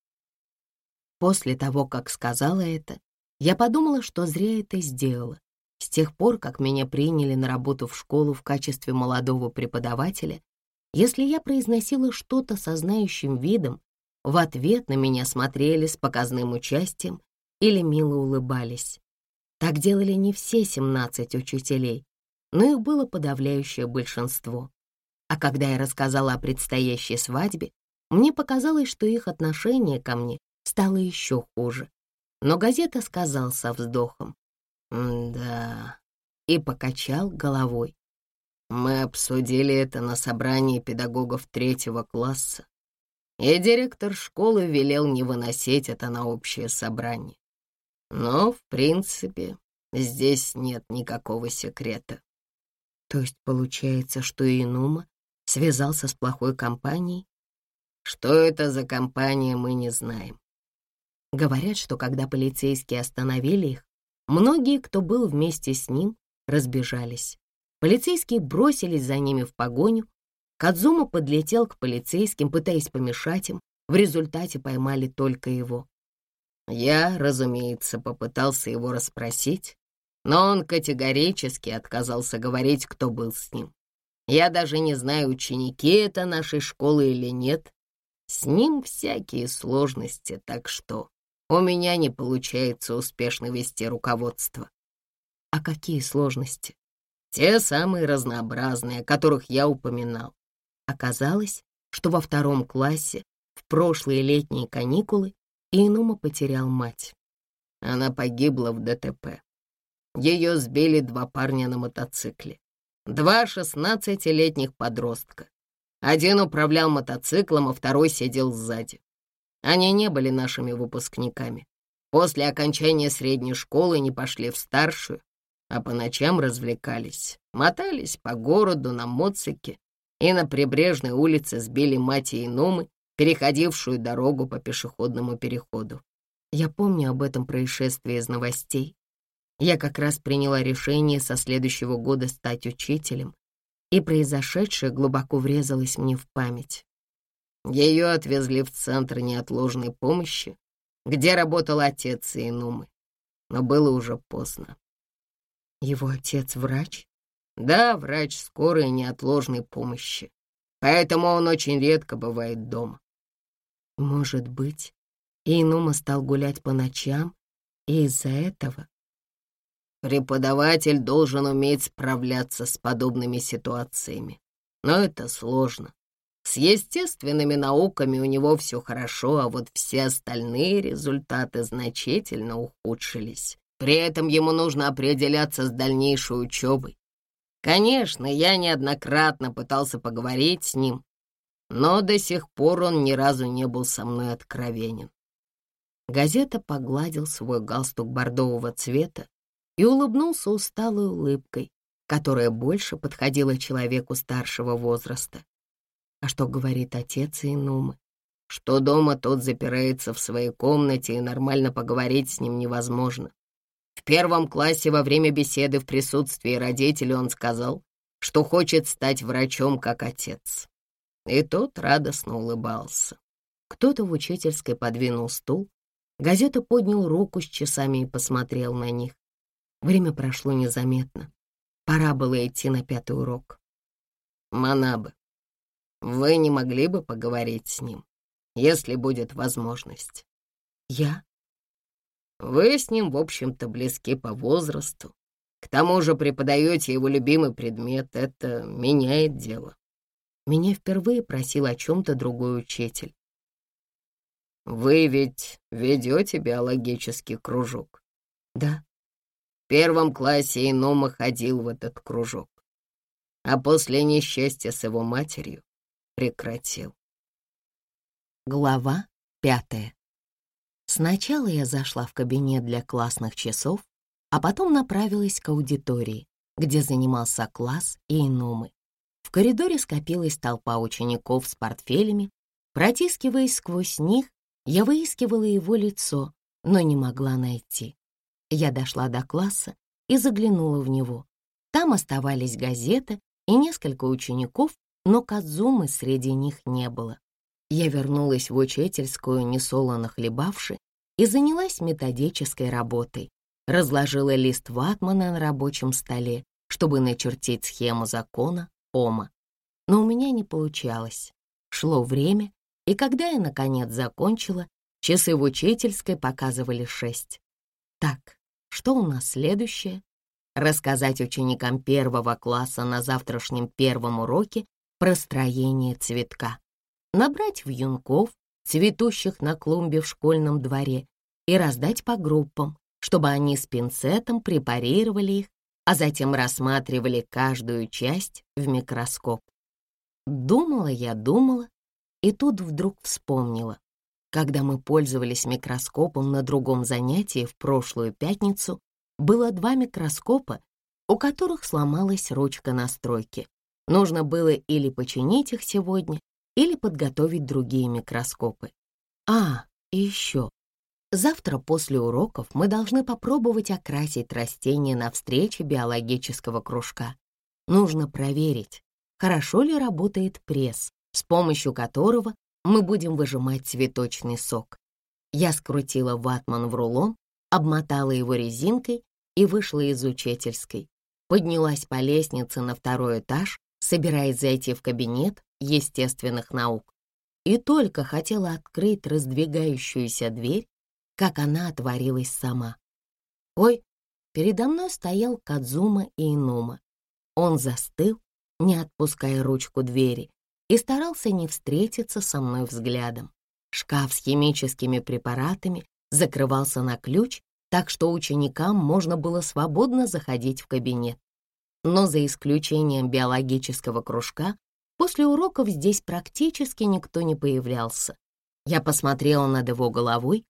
После того, как сказала это, я подумала, что зря это сделала. С тех пор, как меня приняли на работу в школу в качестве молодого преподавателя, если я произносила что-то со знающим видом, в ответ на меня смотрели с показным участием или мило улыбались. Так делали не все семнадцать учителей, но их было подавляющее большинство. А когда я рассказала о предстоящей свадьбе, мне показалось, что их отношение ко мне стало еще хуже. Но газета сказал со вздохом. «Да», и покачал головой. «Мы обсудили это на собрании педагогов третьего класса, и директор школы велел не выносить это на общее собрание. Но, в принципе, здесь нет никакого секрета». То есть получается, что Эйнума связался с плохой компанией? Что это за компания, мы не знаем. Говорят, что когда полицейские остановили их, многие, кто был вместе с ним, разбежались. Полицейские бросились за ними в погоню. Кадзума подлетел к полицейским, пытаясь помешать им. В результате поймали только его. Я, разумеется, попытался его расспросить, но он категорически отказался говорить, кто был с ним. Я даже не знаю, ученики это нашей школы или нет. С ним всякие сложности, так что у меня не получается успешно вести руководство. А какие сложности? Те самые разнообразные, о которых я упоминал. Оказалось, что во втором классе в прошлые летние каникулы Эйнума потерял мать. Она погибла в ДТП. Ее сбили два парня на мотоцикле. Два шестнадцатилетних подростка. Один управлял мотоциклом, а второй сидел сзади. Они не были нашими выпускниками. После окончания средней школы не пошли в старшую, а по ночам развлекались, мотались по городу на моцике и на прибрежной улице сбили мать и Нумы, переходившую дорогу по пешеходному переходу. Я помню об этом происшествии из новостей. Я как раз приняла решение со следующего года стать учителем, и произошедшее глубоко врезалось мне в память. Ее отвезли в центр неотложной помощи, где работал отец Инумы, но было уже поздно. Его отец врач? Да, врач скорой неотложной помощи, поэтому он очень редко бывает дома. Может быть, Инума стал гулять по ночам, и из-за этого... Преподаватель должен уметь справляться с подобными ситуациями, но это сложно. С естественными науками у него все хорошо, а вот все остальные результаты значительно ухудшились. При этом ему нужно определяться с дальнейшей учебой. Конечно, я неоднократно пытался поговорить с ним, но до сих пор он ни разу не был со мной откровенен. Газета погладил свой галстук бордового цвета и улыбнулся усталой улыбкой, которая больше подходила человеку старшего возраста. А что говорит отец Инумы? Что дома тот запирается в своей комнате, и нормально поговорить с ним невозможно. В первом классе во время беседы в присутствии родителей он сказал, что хочет стать врачом, как отец. И тот радостно улыбался. Кто-то в учительской подвинул стул, газета поднял руку с часами и посмотрел на них. Время прошло незаметно. Пора было идти на пятый урок. Манабе, вы не могли бы поговорить с ним, если будет возможность? Я? Вы с ним, в общем-то, близки по возрасту. К тому же преподаете его любимый предмет. Это меняет дело. Меня впервые просил о чем-то другой учитель. Вы ведь ведете биологический кружок? Да. В первом классе Инума ходил в этот кружок, а после несчастья с его матерью прекратил. Глава пятая. Сначала я зашла в кабинет для классных часов, а потом направилась к аудитории, где занимался класс Инумы. В коридоре скопилась толпа учеников с портфелями. Протискиваясь сквозь них, я выискивала его лицо, но не могла найти. Я дошла до класса и заглянула в него. Там оставались газеты и несколько учеников, но Кадзумы среди них не было. Я вернулась в учительскую, несолоно хлебавши, и занялась методической работой. Разложила лист ватмана на рабочем столе, чтобы начертить схему закона Ома. Но у меня не получалось. Шло время, и когда я, наконец, закончила, часы в учительской показывали шесть. Так, что у нас следующее? Рассказать ученикам первого класса на завтрашнем первом уроке про строение цветка. Набрать вьюнков, цветущих на клумбе в школьном дворе, и раздать по группам, чтобы они с пинцетом препарировали их, а затем рассматривали каждую часть в микроскоп. Думала я, думала, и тут вдруг вспомнила. Когда мы пользовались микроскопом на другом занятии в прошлую пятницу, было два микроскопа, у которых сломалась ручка настройки. Нужно было или починить их сегодня, или подготовить другие микроскопы. А, и еще. Завтра после уроков мы должны попробовать окрасить растения на встрече биологического кружка. Нужно проверить, хорошо ли работает пресс, с помощью которого мы будем выжимать цветочный сок. Я скрутила ватман в рулон, обмотала его резинкой и вышла из учительской. Поднялась по лестнице на второй этаж, собираясь зайти в кабинет естественных наук. И только хотела открыть раздвигающуюся дверь, как она отворилась сама. Ой, передо мной стоял Кадзума Инума. Он застыл, не отпуская ручку двери, и старался не встретиться со мной взглядом. Шкаф с химическими препаратами закрывался на ключ, так что ученикам можно было свободно заходить в кабинет. Но за исключением биологического кружка, после уроков здесь практически никто не появлялся. Я посмотрела над его головой.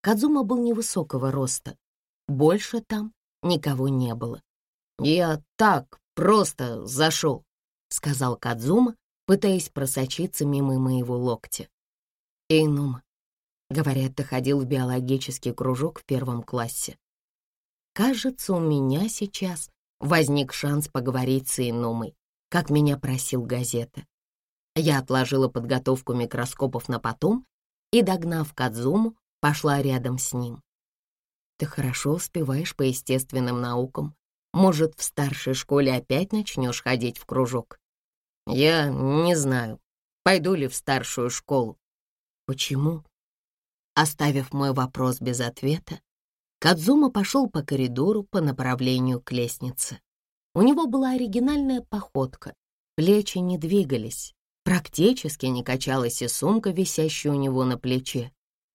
Кадзума был невысокого роста. Больше там никого не было. «Я так просто зашел», — сказал Кадзума, пытаясь просочиться мимо моего локтя. «Эйнума, говорят, ты ходил в биологический кружок в первом классе. Кажется, у меня сейчас возник шанс поговорить с Эйнумой, как меня просил газета». Я отложила подготовку микроскопов на потом и, догнав Кадзуму, пошла рядом с ним. «Ты хорошо успеваешь по естественным наукам. Может, в старшей школе опять начнешь ходить в кружок?» «Я не знаю, пойду ли в старшую школу». «Почему?» Оставив мой вопрос без ответа, Кадзума пошел по коридору по направлению к лестнице. У него была оригинальная походка, плечи не двигались, практически не качалась и сумка, висящая у него на плече.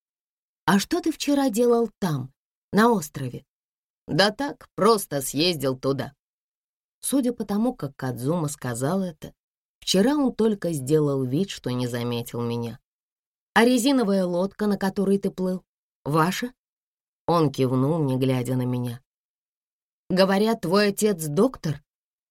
«А что ты вчера делал там, на острове?» «Да так, просто съездил туда». Судя по тому, как Кадзума сказал это, вчера он только сделал вид, что не заметил меня. «А резиновая лодка, на которой ты плыл, ваша?» Он кивнул, не глядя на меня. «Говорят, твой отец доктор?»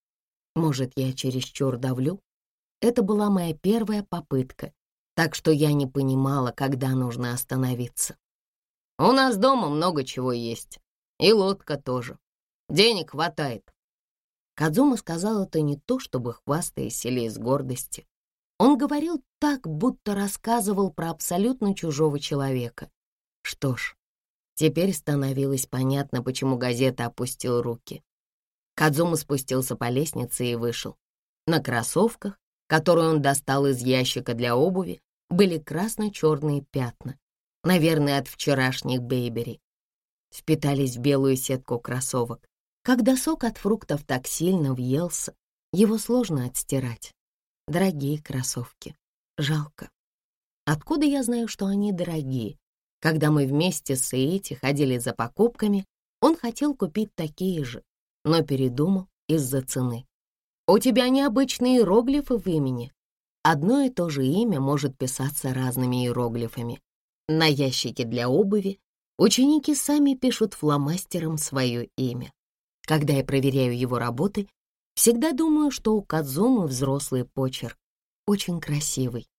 Может, я чересчур давлю? Это была моя первая попытка, так что я не понимала, когда нужно остановиться. «У нас дома много чего есть, и лодка тоже. Денег хватает». Кадзума сказал это не то, чтобы хвастаясь или из гордости. Он говорил так, будто рассказывал про абсолютно чужого человека. Что ж, теперь становилось понятно, почему газета опустила руки. Кадзума спустился по лестнице и вышел. На кроссовках, которые он достал из ящика для обуви, были красно-черные пятна, наверное, от вчерашних Бейбери. Впитались в белую сетку кроссовок. Когда сок от фруктов так сильно въелся, его сложно отстирать. Дорогие кроссовки. Жалко. Откуда я знаю, что они дорогие? Когда мы вместе с Эйти ходили за покупками, он хотел купить такие же, но передумал из-за цены. «У тебя необычные иероглифы в имени». Одно и то же имя может писаться разными иероглифами. На ящике для обуви ученики сами пишут фломастером свое имя. Когда я проверяю его работы, всегда думаю, что у Кадзумы взрослый почерк, очень красивый.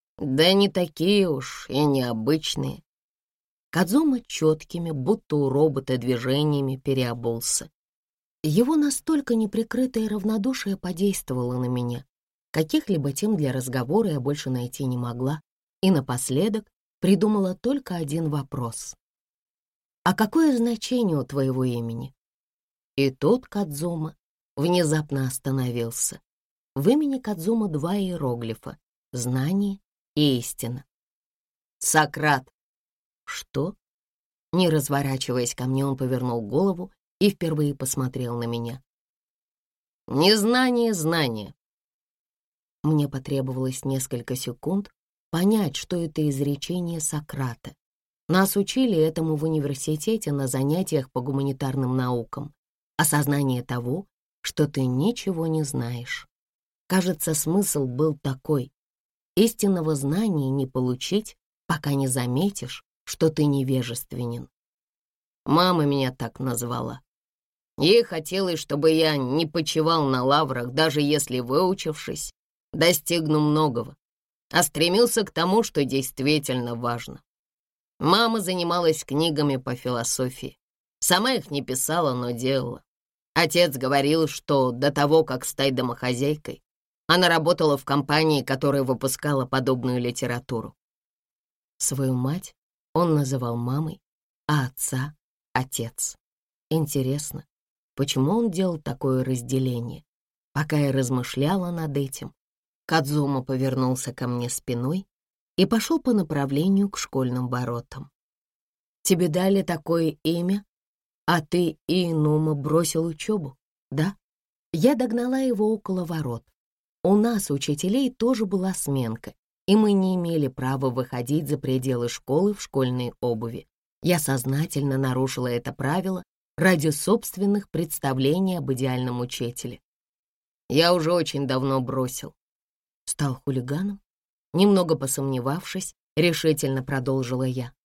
Да не такие уж и необычные. Кадзума четкими, будто у робота, движениями переобулся. Его настолько неприкрытое равнодушие подействовало на меня. Каких-либо тем для разговора я больше найти не могла, и напоследок придумала только один вопрос. «А какое значение у твоего имени?» И тут Кадзума внезапно остановился. В имени Кадзума два иероглифа — знание и истина. «Сократ». «Что?» Не разворачиваясь ко мне, он повернул голову и впервые посмотрел на меня. «Незнание знания». Мне потребовалось несколько секунд понять, что это изречение Сократа. Нас учили этому в университете на занятиях по гуманитарным наукам. Осознание того, что ты ничего не знаешь. Кажется, смысл был такой: истинного знания не получить, пока не заметишь, что ты невежественен. Мама меня так назвала. Ей хотелось, чтобы я не почивал на лаврах, даже если, выучившись, достигну многого, а стремился к тому, что действительно важно. Мама занималась книгами по философии. Сама их не писала, но делала. Отец говорил, что до того, как стать домохозяйкой, она работала в компании, которая выпускала подобную литературу. Свою мать он называл мамой, а отца — отец. Интересно, почему он делал такое разделение? Пока я размышляла над этим, Кадзума повернулся ко мне спиной и пошел по направлению к школьным воротам. «Тебе дали такое имя, а ты, Эйнума, бросил учебу, да?» Я догнала его около ворот. У нас, учителей, тоже была сменка, и мы не имели права выходить за пределы школы в школьной обуви. Я сознательно нарушила это правило ради собственных представлений об идеальном учителе. Я уже очень давно бросил. Стал хулиганом? Немного посомневавшись, решительно продолжила я.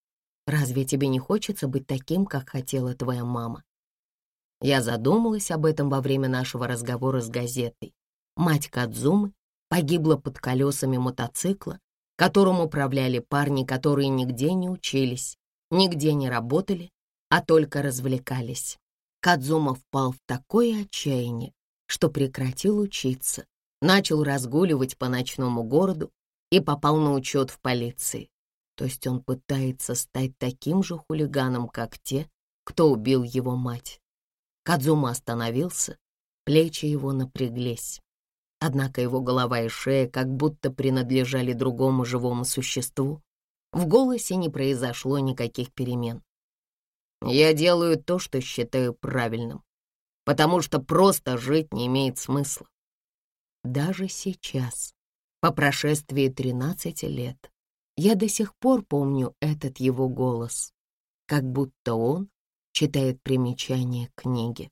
Разве тебе не хочется быть таким, как хотела твоя мама? Я задумалась об этом во время нашего разговора с газетой. Мать Кадзумы погибла под колесами мотоцикла, которым управляли парни, которые нигде не учились, нигде не работали, а только развлекались. Кадзума впал в такое отчаяние, что прекратил учиться, начал разгуливать по ночному городу и попал на учет в полиции. То есть он пытается стать таким же хулиганом, как те, кто убил его мать. Кадзума остановился, плечи его напряглись. Однако его голова и шея как будто принадлежали другому живому существу. В голосе не произошло никаких перемен. «Я делаю то, что считаю правильным, потому что просто жить не имеет смысла». Даже сейчас, по прошествии тринадцати лет, я до сих пор помню этот его голос, как будто он читает примечание книги.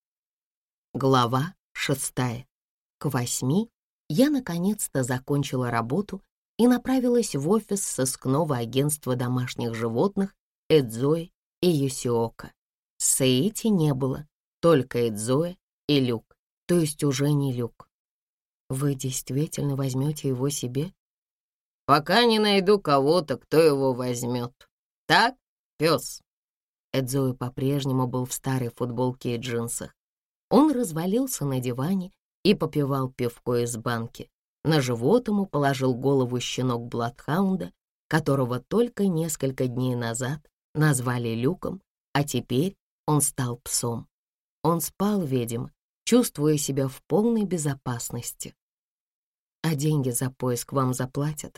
Глава шестая. К восьми я наконец-то закончила работу и направилась в офис сыскного агентства домашних животных Эдзои и Юсиока. Сэйти не было, только Эдзои и Люк, то есть уже не Люк. Вы действительно возьмете его себе? Пока не найду кого-то, кто его возьмет. Так, пес? Эдзои по-прежнему был в старой футболке и джинсах. Он развалился на диване и попивал пивко из банки. На живот ему положил голову щенок Бладхаунда, которого только несколько дней назад назвали Люком, а теперь он стал псом. Он спал, видимо, чувствуя себя в полной безопасности. А деньги за поиск вам заплатят?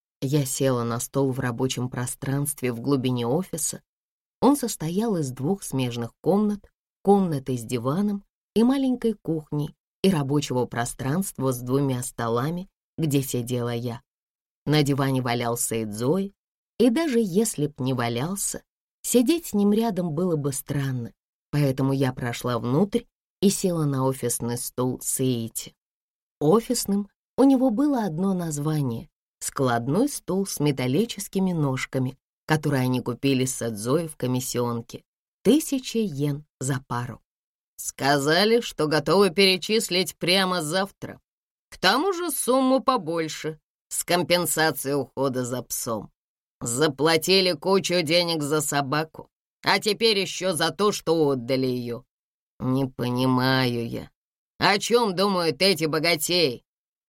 Я села на стол в рабочем пространстве в глубине офиса. Он состоял из двух смежных комнат, комнаты с диваном и маленькой кухней, и рабочего пространства с двумя столами, где сидела я. На диване валялся Эдзои, и даже если б не валялся, сидеть с ним рядом было бы странно, поэтому я прошла внутрь и села на офисный стул Сэйти. Офисным у него было одно название — складной стул с металлическими ножками, которые они купили с Эдзои в комиссионке. Тысяча йен за пару. Сказали, что готовы перечислить прямо завтра. К тому же сумму побольше, с компенсацией ухода за псом. Заплатили кучу денег за собаку, а теперь еще за то, что отдали ее. Не понимаю я, о чем думают эти богатеи?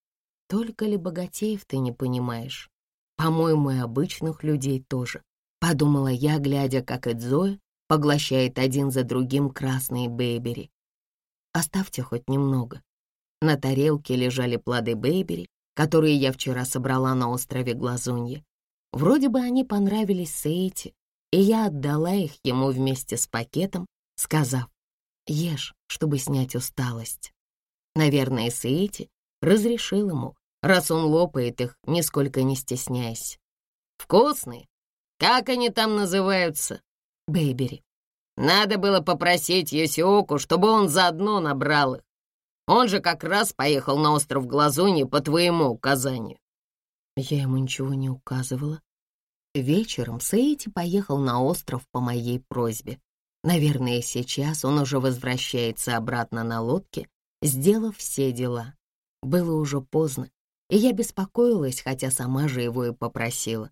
Только ли богатеев ты не понимаешь? По-моему, и обычных людей тоже. Подумала я, глядя, как Эдзои поглощает один за другим красные бейбери. Оставьте хоть немного. На тарелке лежали плоды бейбери, которые я вчера собрала на острове Глазунья. Вроде бы они понравились Сэйти, и я отдала их ему вместе с пакетом, сказав: «Ешь, чтобы снять усталость». Наверное, Сэйти разрешил ему, раз он лопает их, нисколько не стесняясь. «Вкусные? Как они там называются?» «Бейбери». Надо было попросить Юсиоку, чтобы он заодно набрал их. Он же как раз поехал на остров Глазунья по твоему указанию. Я ему ничего не указывала. Вечером Сэйти поехал на остров по моей просьбе. Наверное, сейчас он уже возвращается обратно на лодке, сделав все дела. Было уже поздно, и я беспокоилась, хотя сама же его и попросила.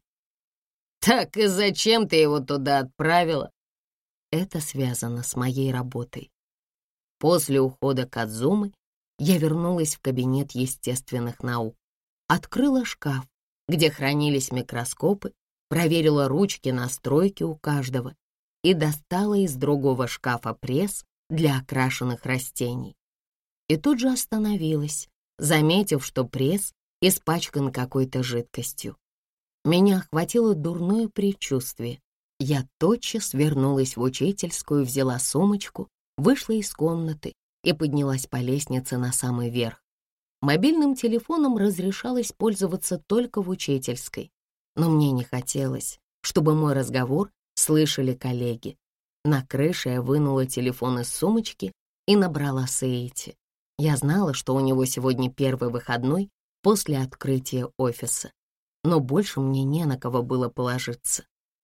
«Так и зачем ты его туда отправила?» Это связано с моей работой. После ухода Кадзумы я вернулась в кабинет естественных наук, открыла шкаф, где хранились микроскопы, проверила ручки настройки у каждого и достала из другого шкафа пресс для окрашенных растений. И тут же остановилась, заметив, что пресс испачкан какой-то жидкостью. Меня охватило дурное предчувствие. Я тотчас вернулась в учительскую, взяла сумочку, вышла из комнаты и поднялась по лестнице на самый верх. Мобильным телефоном разрешалось пользоваться только в учительской, но мне не хотелось, чтобы мой разговор слышали коллеги. На крыше я вынула телефон из сумочки и набрала Сэйти. Я знала, что у него сегодня первый выходной после открытия офиса, но больше мне не на кого было положиться.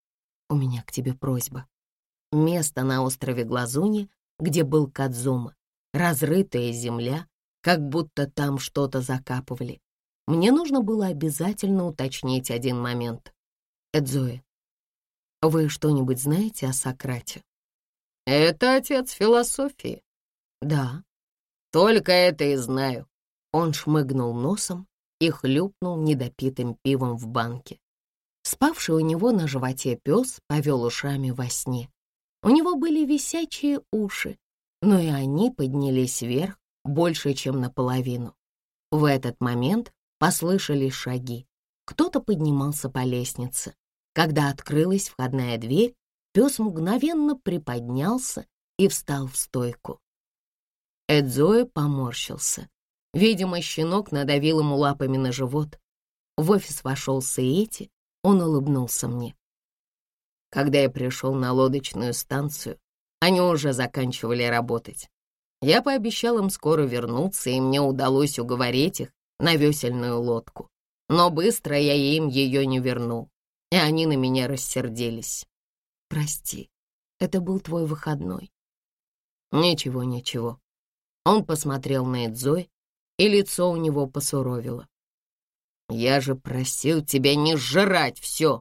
У меня к тебе просьба. Место на острове Глазунья, где был Кадзума, разрытая земля, как будто там что-то закапывали. Мне нужно было обязательно уточнить один момент. Эдзуэ, вы что-нибудь знаете о Сократе? Это отец философии. Да, только это и знаю. Он шмыгнул носом и хлюпнул недопитым пивом в банке. Спавший у него на животе пес повел ушами во сне. У него были висячие уши, но и они поднялись вверх больше, чем наполовину. В этот момент послышались шаги. Кто-то поднимался по лестнице. Когда открылась входная дверь, пес мгновенно приподнялся и встал в стойку. Эдзуэ поморщился. Видимо, щенок надавил ему лапами на живот. В офис вошел Саити, он улыбнулся мне. Когда я пришел на лодочную станцию, они уже заканчивали работать. Я пообещал им скоро вернуться, и мне удалось уговорить их на весельную лодку. Но быстро я им ее не вернул, и они на меня рассердились. Прости, это был твой выходной. Ничего, ничего. Он посмотрел на Эдзуэ, и лицо у него посуровило. Я же просил тебя не жрать все.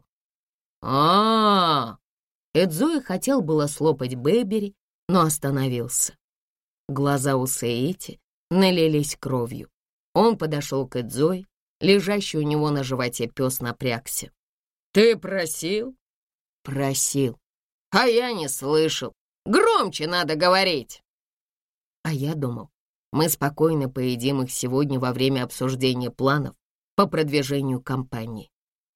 А-а-а! Эдзуэ хотел было слопать Бэйбери, но остановился. Глаза у Саити налились кровью. Он подошел к Эдзуэ, лежащий у него на животе пес напрягся. «Ты просил?» «Просил. А я не слышал. Громче надо говорить!» А я думал, мы спокойно поедим их сегодня во время обсуждения планов по продвижению компании.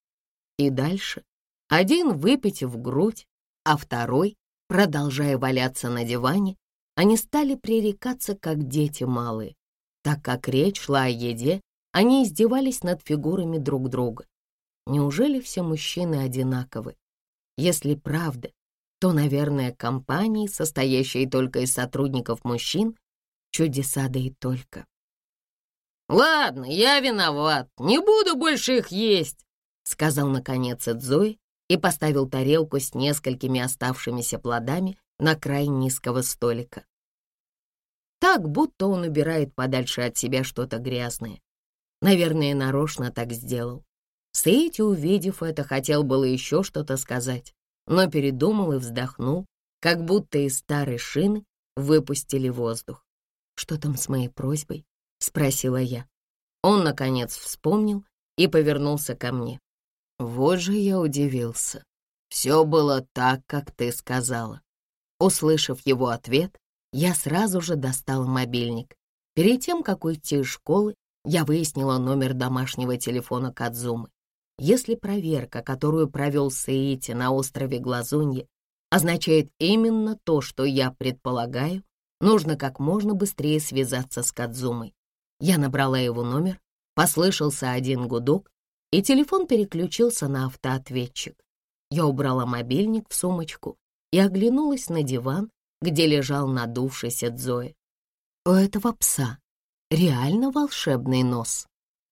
И дальше один выпитив грудь, а второй, продолжая валяться на диване, они стали пререкаться, как дети малые. Так как речь шла о еде, они издевались над фигурами друг друга. Неужели все мужчины одинаковы? Если правда, то, наверное, компании, состоящие только из сотрудников мужчин, чудеса да и только. «Ладно, я виноват, не буду больше их есть», — сказал наконец Эдзуэ и поставил тарелку с несколькими оставшимися плодами на край низкого столика. Так, будто он убирает подальше от себя что-то грязное. Наверное, нарочно так сделал. Саити, увидев это, хотел было еще что-то сказать, но передумал и вздохнул, как будто из старой шины выпустили воздух. «Что там с моей просьбой?» — спросила я. Он, наконец, вспомнил и повернулся ко мне. Вот же я удивился. Все было так, как ты сказала. Услышав его ответ, я сразу же достала мобильник. Перед тем, как уйти из школы, я выяснила номер домашнего телефона Кадзумы. Если проверка, которую провел Саити на острове Глазунья, означает именно то, что я предполагаю, нужно как можно быстрее связаться с Кадзумой. Я набрала его номер, послышался один гудок, и телефон переключился на автоответчик. Я убрала мобильник в сумочку и оглянулась на диван, где лежал надувшийся Эдзуэ. У этого пса реально волшебный нос.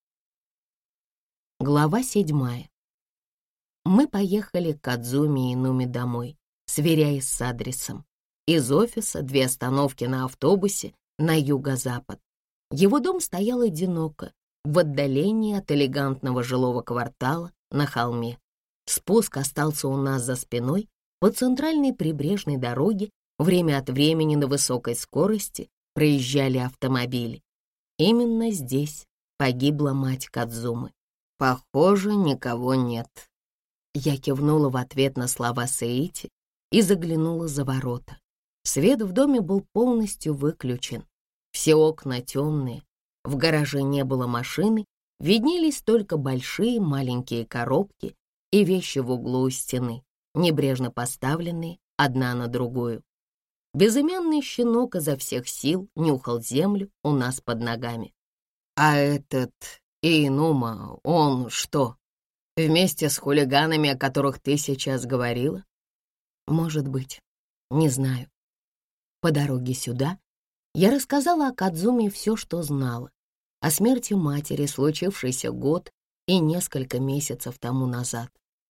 Глава седьмая. Мы поехали к Кадзуме и Инуми домой, сверяясь с адресом. Из офиса две остановки на автобусе на юго-запад. Его дом стоял одиноко, в отдалении от элегантного жилого квартала на холме. Спуск остался у нас за спиной по центральной прибрежной дороге. Время от времени на высокой скорости проезжали автомобили. Именно здесь погибла мать Кадзумы. Похоже, никого нет. Я кивнула в ответ на слова Саити и заглянула за ворота. Свет в доме был полностью выключен. Все окна темные, в гараже не было машины, виднелись только большие маленькие коробки и вещи в углу у стены, небрежно поставленные одна на другую. Безымянный щенок изо всех сил нюхал землю у нас под ногами. «А этот Инума, он что, вместе с хулиганами, о которых ты сейчас говорила?» «Может быть, не знаю». По дороге сюда я рассказала о Кадзуме все, что знала, о смерти матери, случившейся год и несколько месяцев тому назад.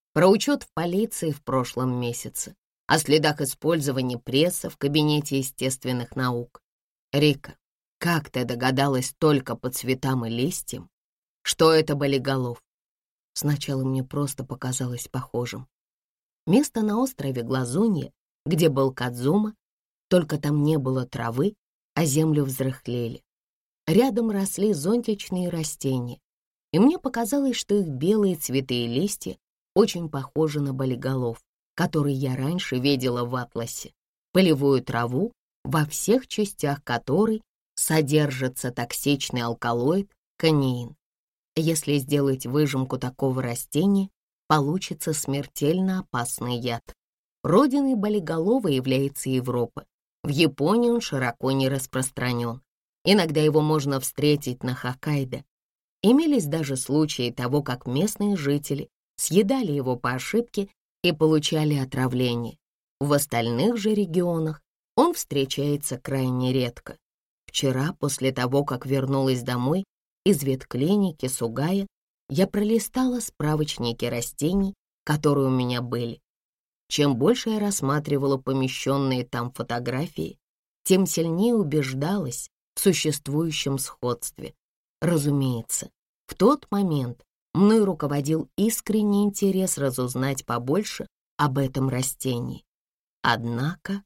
про учет в полиции в прошлом месяце, о следах использования пресса в кабинете естественных наук. Рика, как ты догадалась только по цветам и листьям, что это болиголов? Сначала мне просто показалось похожим. Место на острове Глазунья, где был Кадзума, только там не было травы, а землю взрыхлели. Рядом росли зонтичные растения, и мне показалось, что их белые цветы и листья очень похожи на болиголов, который я раньше видела в атласе, полевую траву, во всех частях которой содержится токсичный алкалоид канеин. Если сделать выжимку такого растения, получится смертельно опасный яд. Родиной болиголова является Европа. В Японии он широко не распространен. Иногда его можно встретить на Хоккайдо. Имелись даже случаи того, как местные жители съедали его по ошибке и получали отравление. В остальных же регионах он встречается крайне редко. Вчера, после того, как вернулась домой из ветклиники Сугая, я пролистала справочники растений, которые у меня были. Чем больше я рассматривала помещенные там фотографии, тем сильнее убеждалась в существующем сходстве. Разумеется, в тот момент мной руководил искренний интерес разузнать побольше об этом растении. Однако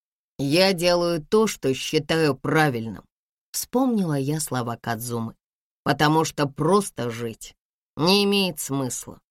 я делаю то, что считаю правильным, вспомнила я слова Кадзумы, потому что просто жить не имеет смысла.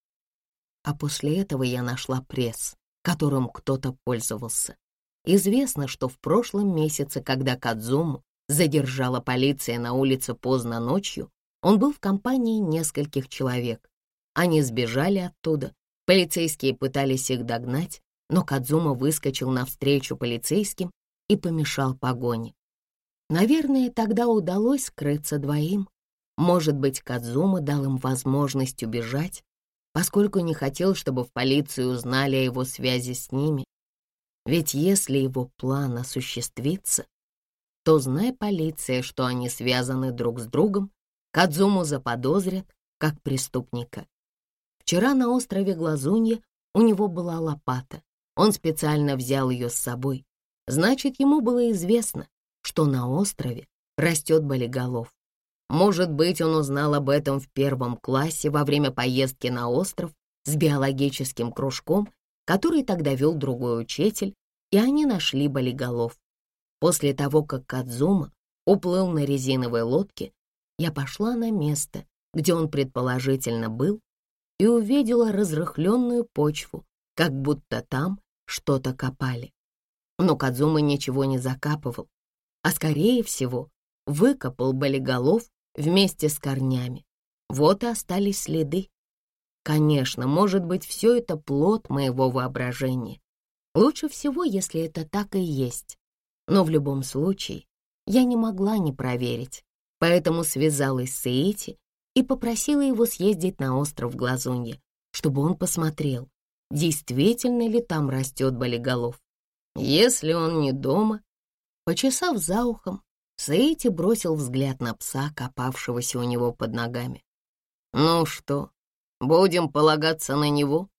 А после этого я нашла пресс, которым кто-то пользовался. Известно, что в прошлом месяце, когда Кадзуму задержала полиция на улице поздно ночью, он был в компании нескольких человек. Они сбежали оттуда, полицейские пытались их догнать, но Кадзума выскочил навстречу полицейским и помешал погоне. Наверное, тогда удалось скрыться двоим. Может быть, Кадзума дал им возможность убежать, поскольку не хотел, чтобы в полиции узнали о его связи с ними. Ведь если его план осуществится, то, зная полиция, что они связаны друг с другом, Кадзуму заподозрят как преступника. Вчера на острове Глазунья у него была лопата. Он специально взял ее с собой. Значит, ему было известно, что на острове растет болиголов. Может быть, он узнал об этом в первом классе во время поездки на остров с биологическим кружком, который тогда вел другой учитель, и они нашли болиголов. После того, как Кадзума уплыл на резиновой лодке, я пошла на место, где он предположительно был, и увидела разрыхленную почву, как будто там что-то копали. Но Кадзума ничего не закапывал, а, скорее всего, выкопал болиголов вместе с корнями. Вот и остались следы. Конечно, может быть, все это плод моего воображения. Лучше всего, если это так и есть. Но в любом случае я не могла не проверить, поэтому связалась с Эйти и попросила его съездить на остров Глазунья, чтобы он посмотрел, действительно ли там растет болиголов. Если он не дома, почесав за ухом, Сэйти бросил взгляд на пса, копавшегося у него под ногами. «Ну что, будем полагаться на него?»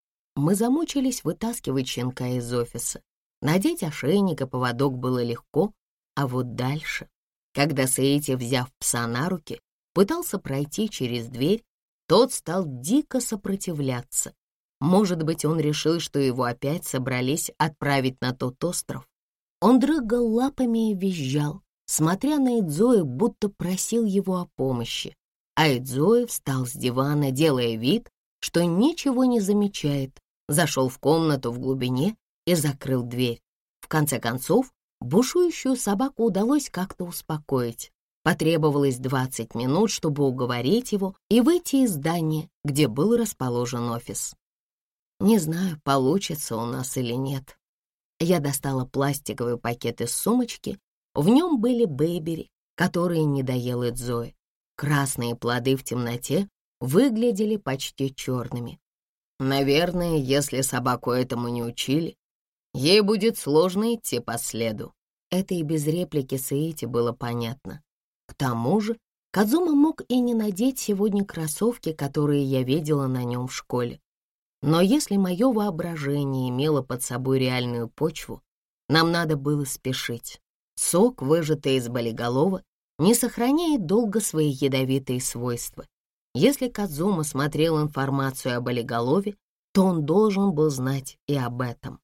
Мы замучились вытаскивать щенка из офиса. Надеть ошейник и поводок было легко, а вот дальше, когда Сэйти, взяв пса на руки, пытался пройти через дверь, тот стал дико сопротивляться. Может быть, он решил, что его опять собрались отправить на тот остров. Он дрыгал лапами и визжал, смотря на Идзуэ, будто просил его о помощи. А Идзуэ встал с дивана, делая вид, что ничего не замечает, зашел в комнату в глубине и закрыл дверь. В конце концов, бушующую собаку удалось как-то успокоить. Потребовалось двадцать минут, чтобы уговорить его и выйти из здания, где был расположен офис. Не знаю, получится у нас или нет. Я достала пластиковый пакет из сумочки. В нем были бэйбери, которые не доел Идзуэ. Красные плоды в темноте выглядели почти черными. Наверное, если собаку этому не учили, ей будет сложно идти по следу. Это и без реплики Сэйти было понятно. К тому же Кадзума мог и не надеть сегодня кроссовки, которые я видела на нем в школе. Но если мое воображение имело под собой реальную почву, нам надо было спешить. Сок, выжатый из болиголова, не сохраняет долго свои ядовитые свойства. Если Кадзума смотрел информацию о болиголове, то он должен был знать и об этом.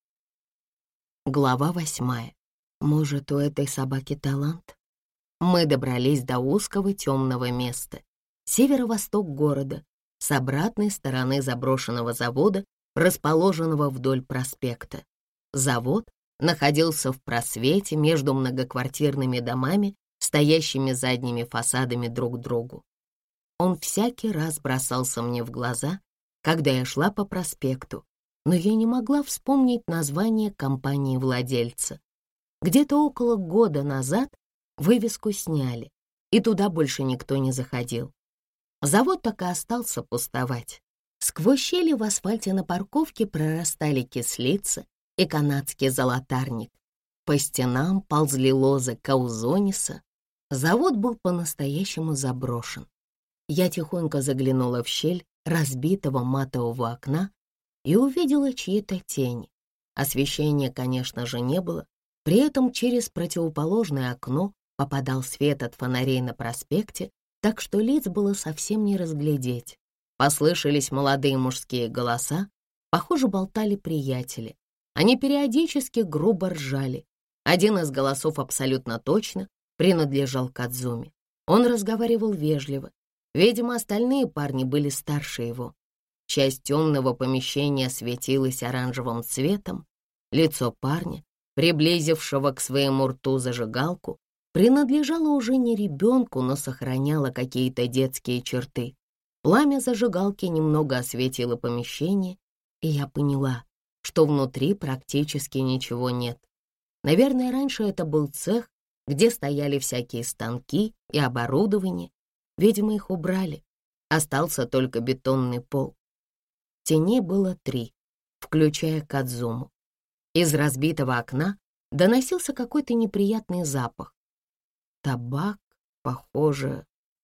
Глава восьмая. Может, у этой собаки талант? Мы добрались до узкого темного места, северо-восток города, с обратной стороны заброшенного завода, расположенного вдоль проспекта. Завод находился в просвете между многоквартирными домами, стоящими задними фасадами друг к другу. Он всякий раз бросался мне в глаза, когда я шла по проспекту, но я не могла вспомнить название компании-владельца. Где-то около года назад вывеску сняли, и туда больше никто не заходил. Завод так и остался пустовать. Сквозь щели в асфальте на парковке прорастали кислица и канадский золотарник. По стенам ползли лозы каузониса. Завод был по-настоящему заброшен. Я тихонько заглянула в щель разбитого матового окна и увидела чьи-то тени. Освещения, конечно же, не было. При этом через противоположное окно попадал свет от фонарей на проспекте, так что лиц было совсем не разглядеть. Послышались молодые мужские голоса, похоже, болтали приятели. Они периодически грубо ржали. Один из голосов абсолютно точно принадлежал Кадзуме. Он разговаривал вежливо. Видимо, остальные парни были старше его. Часть темного помещения светилась оранжевым цветом. Лицо парня, приблизившего к своему рту зажигалку, принадлежало уже не ребенку, но сохраняло какие-то детские черты. Пламя зажигалки немного осветило помещение, и я поняла, что внутри практически ничего нет. Наверное, раньше это был цех, где стояли всякие станки и оборудование. Видимо, их убрали. Остался только бетонный пол. Теней было три, включая Кадзуму. Из разбитого окна доносился какой-то неприятный запах. Табак, похоже.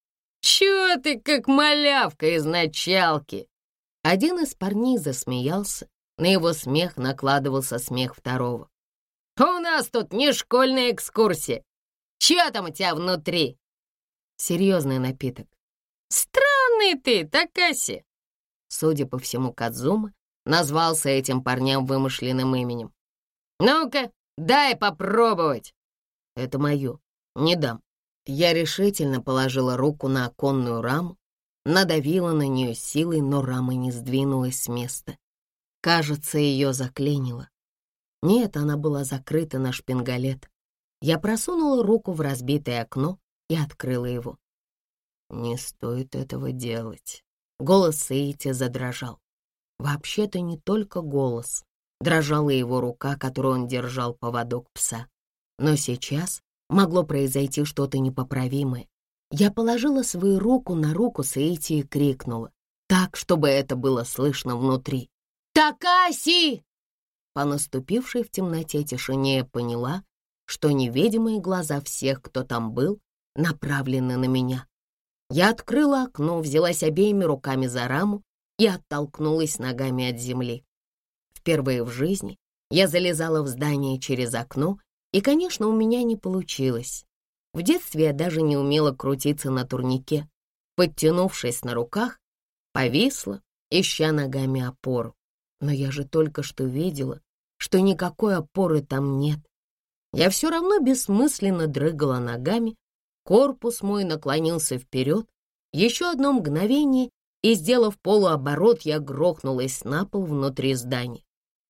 «Чё ты, как малявка из началки?» Один из парней засмеялся. На его смех накладывался смех второго. «У нас тут не школьная экскурсия. Чё там у тебя внутри?» Серьезный напиток. «Странный ты, Такаси!» Судя по всему, Кадзума назвался этим парням вымышленным именем. «Ну-ка, дай попробовать!» «Это мое, не дам». Я решительно положила руку на оконную раму, надавила на нее силой, но рама не сдвинулась с места. Кажется, ее заклинило. Нет, она была закрыта на шпингалет. Я просунула руку в разбитое окно и открыла его. «Не стоит этого делать». Голос Саити задрожал. Вообще-то не только голос. Дрожала его рука, которую он держал поводок пса. Но сейчас могло произойти что-то непоправимое. Я положила свою руку на руку Саити и крикнула, так, чтобы это было слышно внутри. «Такаси!» По наступившей в темноте тишине я поняла, что невидимые глаза всех, кто там был, направлены на меня. Я открыла окно, взялась обеими руками за раму и оттолкнулась ногами от земли. Впервые в жизни я залезала в здание через окно, и, конечно, у меня не получилось. В детстве я даже не умела крутиться на турнике. Подтянувшись на руках, повисла, ища ногами опору. Но я же только что видела, что никакой опоры там нет. Я все равно бессмысленно дрыгала ногами, корпус мой наклонился вперед. Еще одно мгновение, и, сделав полуоборот, я грохнулась на пол внутри здания.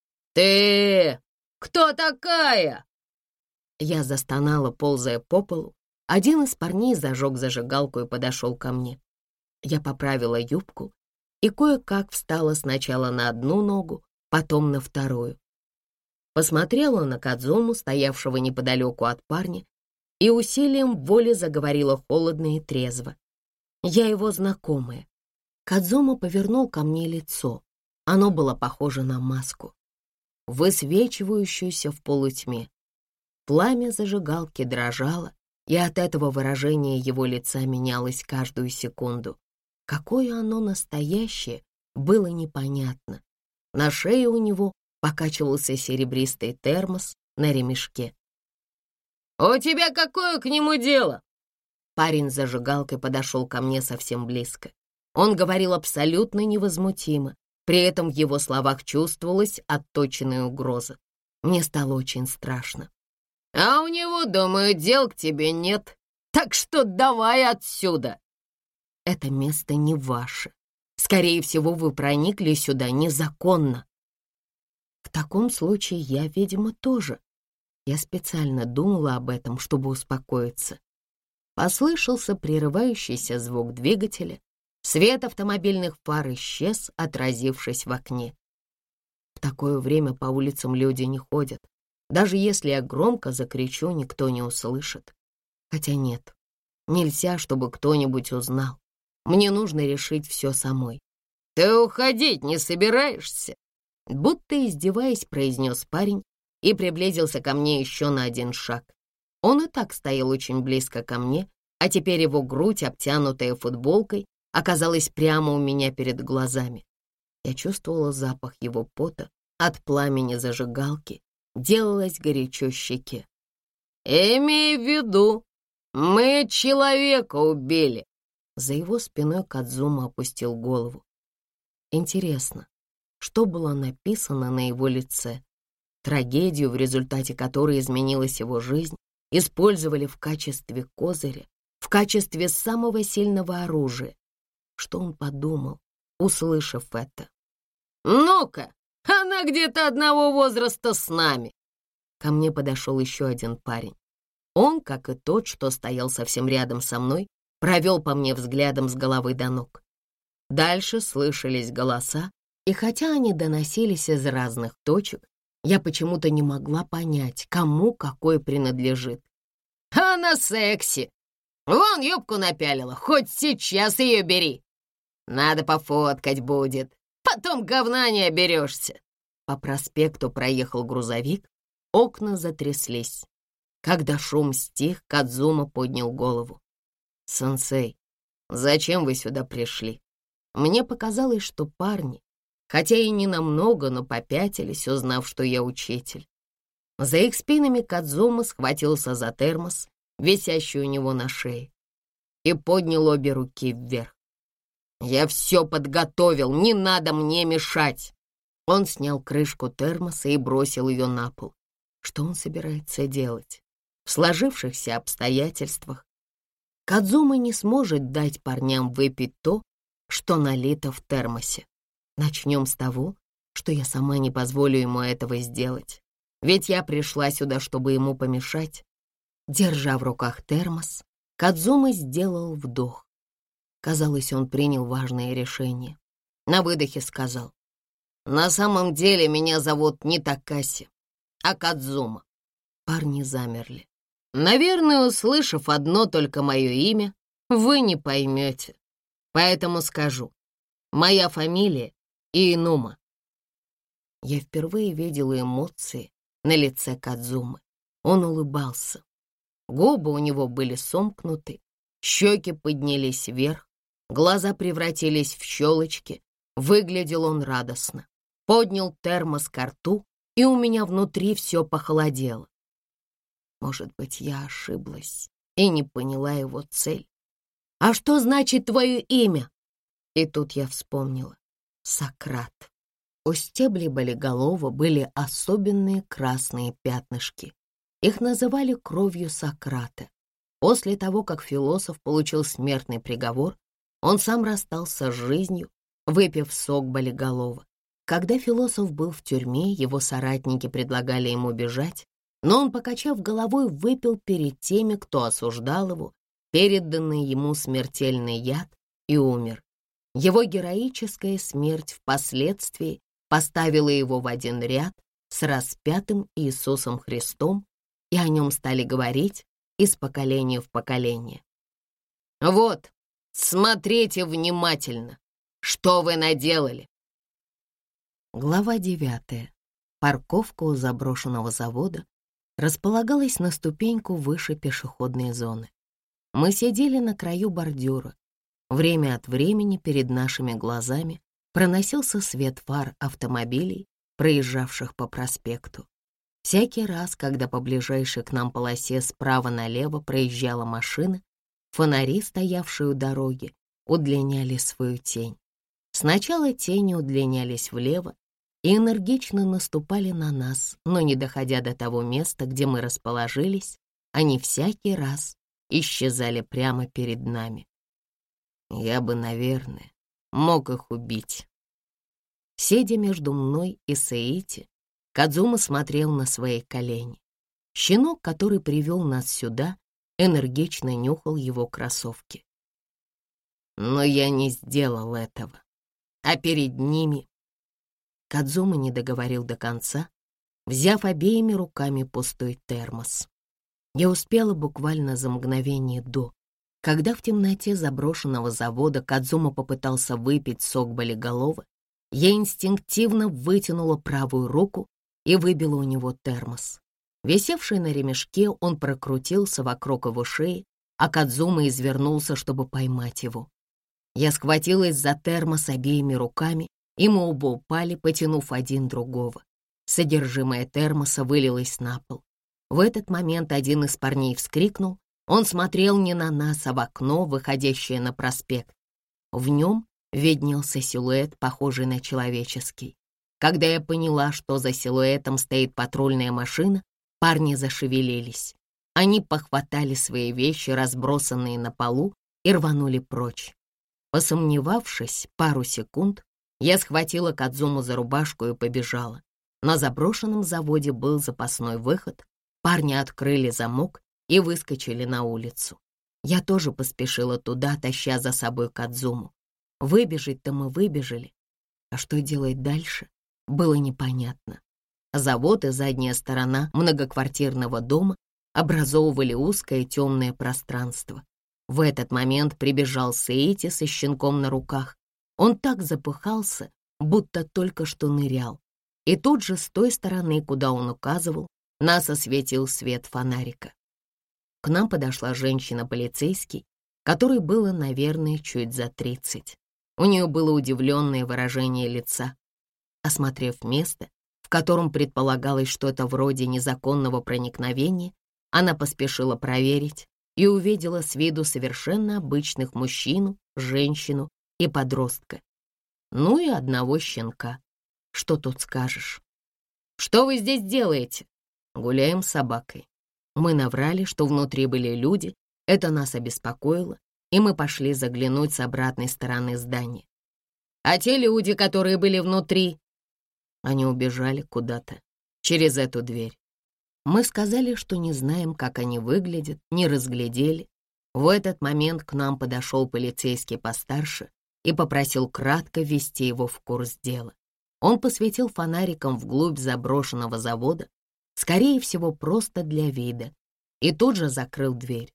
«Ты кто такая?» Я застонала, ползая по полу. Один из парней зажег зажигалку и подошел ко мне. Я поправила юбку и кое-как встала сначала на одну ногу, потом на вторую. Посмотрела на Кадзуму, стоявшего неподалеку от парня, и усилием воли заговорила холодно и трезво. Я его знакомая. Кадзума повернул ко мне лицо. Оно было похоже на маску, высвечивающуюся в полутьме. Пламя зажигалки дрожало, и от этого выражение его лица менялось каждую секунду. Какое оно настоящее, было непонятно. На шее у него покачивался серебристый термос на ремешке. «У тебя какое к нему дело?» Парень с зажигалкой подошел ко мне совсем близко. Он говорил абсолютно невозмутимо, при этом в его словах чувствовалась отточенная угроза. Мне стало очень страшно. «А у него, думаю, дел к тебе нет, так что давай отсюда!» «Это место не ваше. Скорее всего, вы проникли сюда незаконно». В таком случае я, видимо, тоже. Я специально думала об этом, чтобы успокоиться. Послышался прерывающийся звук двигателя. Свет автомобильных фар исчез, отразившись в окне. В такое время по улицам люди не ходят. Даже если я громко закричу, никто не услышит. Хотя нет, нельзя, чтобы кто-нибудь узнал. Мне нужно решить все самой. «Ты уходить не собираешься?» Будто издеваясь, произнес парень и приблизился ко мне еще на один шаг. Он и так стоял очень близко ко мне, а теперь его грудь, обтянутая футболкой, оказалась прямо у меня перед глазами. Я чувствовала запах его пота от пламени зажигалки, делалось горячо щеке. «Имей в виду, мы человека убили!» За его спиной Кадзума опустил голову. Интересно, что было написано на его лице? Трагедию, в результате которой изменилась его жизнь, использовали в качестве козыря, в качестве самого сильного оружия. Что он подумал, услышав это? «Ну-ка, она где-то одного возраста с нами!» Ко мне подошел еще один парень. Он, как и тот, что стоял совсем рядом со мной, провел по мне взглядом с головы до ног. Дальше слышались голоса, и хотя они доносились из разных точек, я почему-то не могла понять, кому какой принадлежит. «Она секси! Вон юбку напялила, хоть сейчас ее бери! Надо пофоткать будет, потом говна не оберешься!» По проспекту проехал грузовик, окна затряслись. Когда шум стих, Кадзума поднял голову. «Сенсей, зачем вы сюда пришли?» Мне показалось, что парни, хотя и не намного, но попятились, узнав, что я учитель. За их спинами Кадзума схватился за термос, висящий у него на шее, и поднял обе руки вверх. «Я все подготовил, не надо мне мешать!» Он снял крышку термоса и бросил ее на пол. Что он собирается делать? В сложившихся обстоятельствах Кадзума не сможет дать парням выпить то, что налито в термосе. Начнем с того, что я сама не позволю ему этого сделать. Ведь я пришла сюда, чтобы ему помешать. Держа в руках термос, Кадзума сделал вдох. Казалось, он принял важное решение. На выдохе сказал: «На самом деле меня зовут не Такаси, а Кадзума». Парни замерли. Наверное, услышав одно только мое имя, вы не поймете. Поэтому скажу. Моя фамилия Иинума. Я впервые видела эмоции на лице Кадзумы. Он улыбался. Губы у него были сомкнуты, щеки поднялись вверх, глаза превратились в щелочки. Выглядел он радостно. Поднял термос ко рту, и у меня внутри все похолодело. Может быть, я ошиблась и не поняла его цель. «А что значит твое имя?» И тут я вспомнила. Сократ. У стеблей болиголова были особенные красные пятнышки. Их называли кровью Сократа. После того, как философ получил смертный приговор, он сам расстался с жизнью, выпив сок болиголова. Когда философ был в тюрьме, его соратники предлагали ему бежать, но он, покачав головой, выпил перед теми, кто осуждал его, переданный ему смертельный яд, и умер. Его героическая смерть впоследствии поставила его в один ряд с распятым Иисусом Христом, и о нем стали говорить из поколения в поколение. «Вот, смотрите внимательно, что вы наделали!» Глава девятая. Парковка у заброшенного завода располагалась на ступеньку выше пешеходной зоны. Мы сидели на краю бордюра. Время от времени перед нашими глазами проносился свет фар автомобилей, проезжавших по проспекту. Всякий раз, когда по ближайшей к нам полосе справа налево проезжала машина, фонари, стоявшие у дороги, удлиняли свою тень. Сначала тени удлинялись влево и энергично наступали на нас, но не доходя до того места, где мы расположились, они всякий раз исчезали прямо перед нами. Я бы, наверное, мог их убить. Сидя между мной и Сеити, Кадзума смотрел на свои колени. Щенок, который привел нас сюда, энергично нюхал его кроссовки. Но я не сделал этого. А перед ними... Кадзума не договорил до конца, взяв обеими руками пустой термос. Я успела буквально за мгновение до, когда в темноте заброшенного завода Кадзума попытался выпить сок болиголова, я инстинктивно вытянула правую руку и выбила у него термос. Висевший на ремешке, он прокрутился вокруг его шеи, а Кадзума извернулся, чтобы поймать его. Я схватилась за термос обеими руками, и мы оба упали, потянув один другого. Содержимое термоса вылилось на пол. В этот момент один из парней вскрикнул. Он смотрел не на нас, а в окно, выходящее на проспект. В нем виднелся силуэт, похожий на человеческий. Когда я поняла, что за силуэтом стоит патрульная машина, парни зашевелились. Они похватали свои вещи, разбросанные на полу, и рванули прочь. Посомневавшись пару секунд, я схватила Кадзуму за рубашку и побежала. На заброшенном заводе был запасной выход. Парни открыли замок и выскочили на улицу. Я тоже поспешила туда, таща за собой Кадзуму. Выбежать-то мы выбежали, а что делать дальше, было непонятно. Завод и задняя сторона многоквартирного дома образовывали узкое темное пространство. В этот момент прибежал Сеити со щенком на руках. Он так запыхался, будто только что нырял. И тут же с той стороны, куда он указывал, нас осветил свет фонарика. К нам подошла женщина-полицейский, которой было, наверное, чуть за тридцать. У нее было удивленное выражение лица. Осмотрев место, в котором предполагалось что-то вроде незаконного проникновения, она поспешила проверить и увидела с виду совершенно обычных мужчину, женщину и подростка. Ну и одного щенка. Что тут скажешь? «Что вы здесь делаете?» «Гуляем с собакой». Мы наврали, что внутри были люди, это нас обеспокоило, и мы пошли заглянуть с обратной стороны здания. «А те люди, которые были внутри?» Они убежали куда-то, через эту дверь. Мы сказали, что не знаем, как они выглядят, не разглядели. В этот момент к нам подошел полицейский постарше и попросил кратко ввести его в курс дела. Он посветил фонариком вглубь заброшенного завода, скорее всего, просто для вида, и тут же закрыл дверь.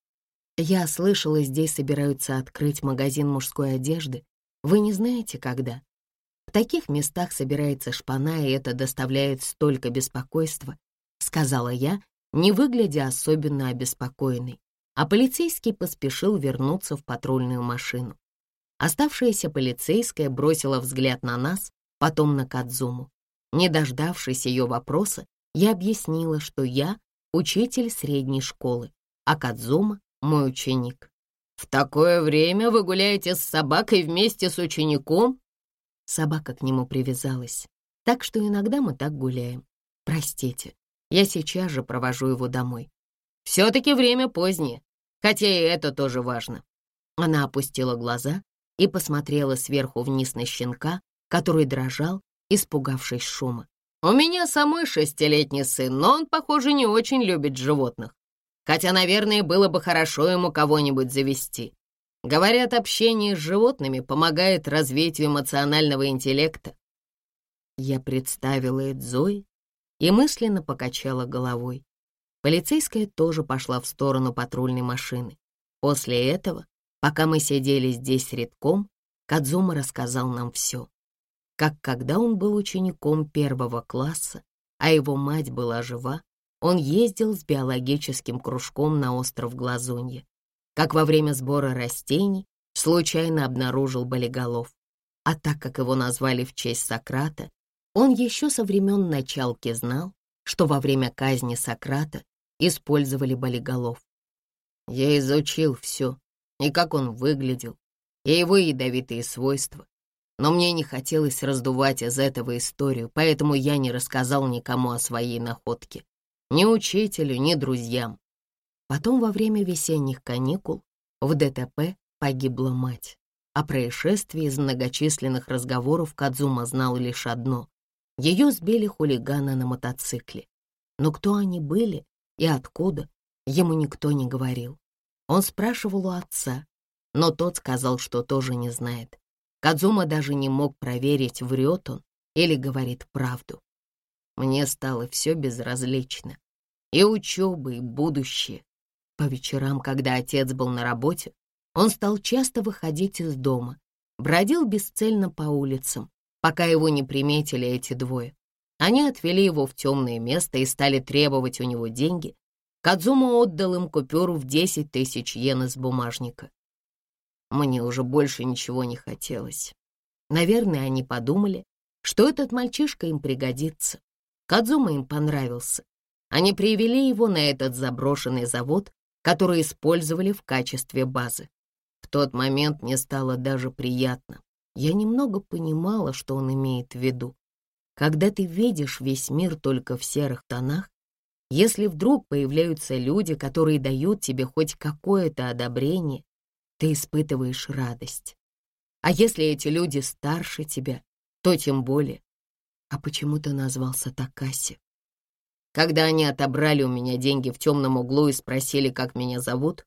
Я слышала, здесь собираются открыть магазин мужской одежды. Вы не знаете, когда? В таких местах собирается шпана, и это доставляет столько беспокойства, сказала я, не выглядя особенно обеспокоенной, а полицейский поспешил вернуться в патрульную машину. Оставшаяся полицейская бросила взгляд на нас, потом на Кадзуму. Не дождавшись ее вопроса, я объяснила, что я учитель средней школы, а Кадзума — мой ученик. «В такое время вы гуляете с собакой вместе с учеником?» Собака к нему привязалась, так что иногда мы так гуляем. Простите, я сейчас же провожу его домой. Все-таки время позднее, хотя и это тоже важно. Она опустила глаза и посмотрела сверху вниз на щенка, который дрожал, испугавшись шума. «У меня самой шестилетний сын, но он, похоже, не очень любит животных. Хотя, наверное, было бы хорошо ему кого-нибудь завести. Говорят, общение с животными помогает развитию эмоционального интеллекта». Я представила это Зои и мысленно покачала головой. Полицейская тоже пошла в сторону патрульной машины. После этого, пока мы сидели здесь редком, Кадзума рассказал нам все. Как когда он был учеником первого класса, а его мать была жива, он ездил с биологическим кружком на остров Глазунья. Как во время сбора растений случайно обнаружил болиголов. А так как его назвали в честь Сократа, он еще со времен началки знал, что во время казни Сократа использовали болиголов. Я изучил все, и как он выглядел, и его ядовитые свойства. Но мне не хотелось раздувать из этого историю, поэтому я не рассказал никому о своей находке. Ни учителю, ни друзьям. Потом, во время весенних каникул, в ДТП погибла мать. О происшествии из многочисленных разговоров Кадзума знал лишь одно. Ее сбили хулиганы на мотоцикле. Но кто они были и откуда, ему никто не говорил. Он спрашивал у отца, но тот сказал, что тоже не знает. Кадзума даже не мог проверить, врет он или говорит правду. Мне стало все безразлично. И учеба, и будущее. По вечерам, когда отец был на работе, он стал часто выходить из дома, бродил бесцельно по улицам, пока его не приметили эти двое. Они отвели его в темное место и стали требовать у него деньги. Кадзума отдал им купюру в десять тысяч йен из бумажника. Мне уже больше ничего не хотелось. Наверное, они подумали, что этот мальчишка им пригодится. Кадзума им понравился. Они привели его на этот заброшенный завод, который использовали в качестве базы. В тот момент мне стало даже приятно. Я немного понимала, что он имеет в виду. Когда ты видишь весь мир только в серых тонах, если вдруг появляются люди, которые дают тебе хоть какое-то одобрение, ты испытываешь радость. А если эти люди старше тебя, то тем более. А почему ты назвался Такаси? Когда они отобрали у меня деньги в темном углу и спросили, как меня зовут,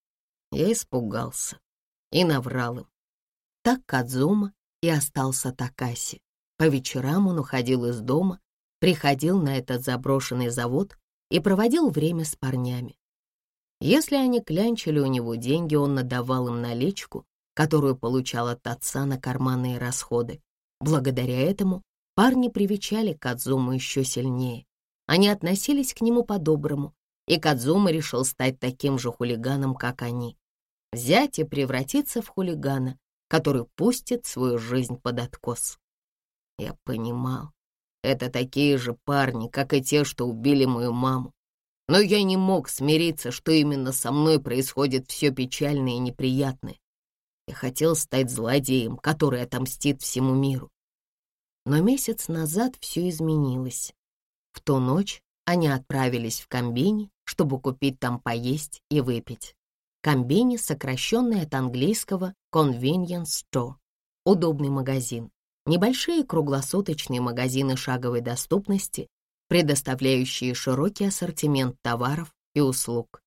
я испугался и наврал им. Так Кадзума и остался Такаси. По вечерам он уходил из дома, приходил на этот заброшенный завод и проводил время с парнями. Если они клянчили у него деньги, он надавал им наличку, которую получал от отца на карманные расходы. Благодаря этому парни привечали Кадзуму еще сильнее. Они относились к нему по-доброму, и Кадзума решил стать таким же хулиганом, как они. Взять и превратиться в хулигана, который пустит свою жизнь под откос. Я понимал, это такие же парни, как и те, что убили мою маму. Но я не мог смириться, что именно со мной происходит все печальное и неприятное. Я хотел стать злодеем, который отомстит всему миру. Но месяц назад все изменилось. В ту ночь они отправились в комбини, чтобы купить там поесть и выпить. Комбини, сокращенный от английского convenience store, удобный магазин. Небольшие круглосуточные магазины шаговой доступности, предоставляющие широкий ассортимент товаров и услуг.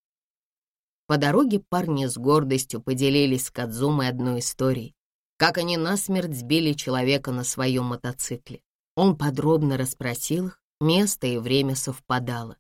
По дороге парни с гордостью поделились с Кадзумой одной историей, как они насмерть сбили человека на своем мотоцикле. Он подробно расспросил их, место и время совпадало.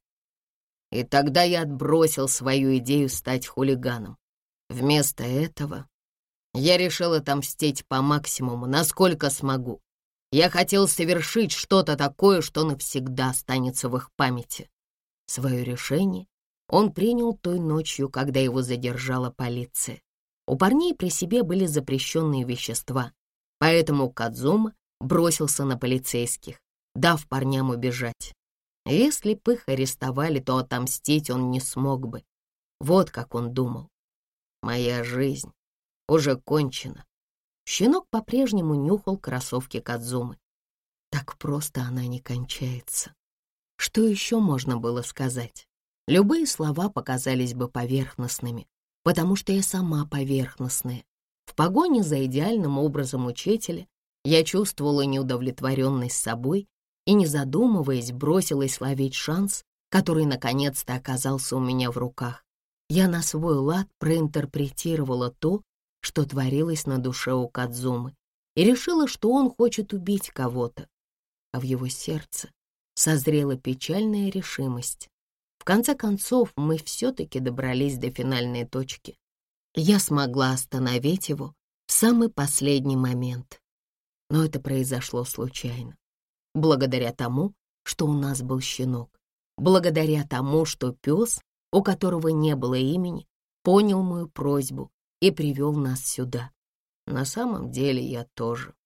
И тогда я отбросил свою идею стать хулиганом. Вместо этого я решил отомстить по максимуму, насколько смогу. Я хотел совершить что-то такое, что навсегда останется в их памяти. Свое решение он принял той ночью, когда его задержала полиция. У парней при себе были запрещенные вещества, поэтому Кадзума бросился на полицейских, дав парням убежать. Если б их арестовали, то отомстить он не смог бы. Вот как он думал. Моя жизнь уже кончена. Щенок по-прежнему нюхал кроссовки Кадзумы. Так просто она не кончается. Что еще можно было сказать? Любые слова показались бы поверхностными, потому что я сама поверхностная. В погоне за идеальным образом учителя я чувствовала неудовлетворенность собой и, не задумываясь, бросилась ловить шанс, который наконец-то оказался у меня в руках. Я на свой лад проинтерпретировала то, что творилось на душе у Кадзумы, и решила, что он хочет убить кого-то. А в его сердце созрела печальная решимость. В конце концов, мы все-таки добрались до финальной точки. Я смогла остановить его в самый последний момент. Но это произошло случайно. Благодаря тому, что у нас был щенок. Благодаря тому, что пес, у которого не было имени, понял мою просьбу и привел нас сюда. На самом деле я тоже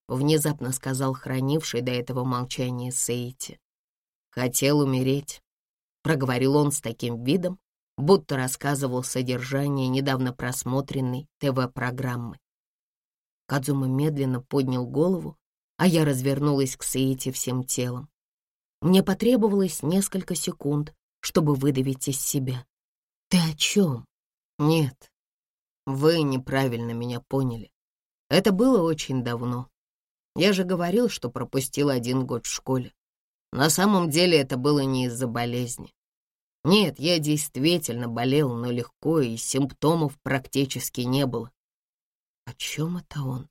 — внезапно сказал хранивший до этого молчание Сейти. «Хотел умереть», — проговорил он с таким видом, будто рассказывал содержание недавно просмотренной ТВ-программы. Кадзума медленно поднял голову, а я развернулась к Сейти всем телом. Мне потребовалось несколько секунд, чтобы выдавить из себя. «Ты о чем?» «Нет, вы неправильно меня поняли. Это было очень давно. Я же говорил, что пропустил один год в школе. На самом деле это было не из-за болезни. Нет, я действительно болел, но легко, и симптомов практически не было». «О чем это он?»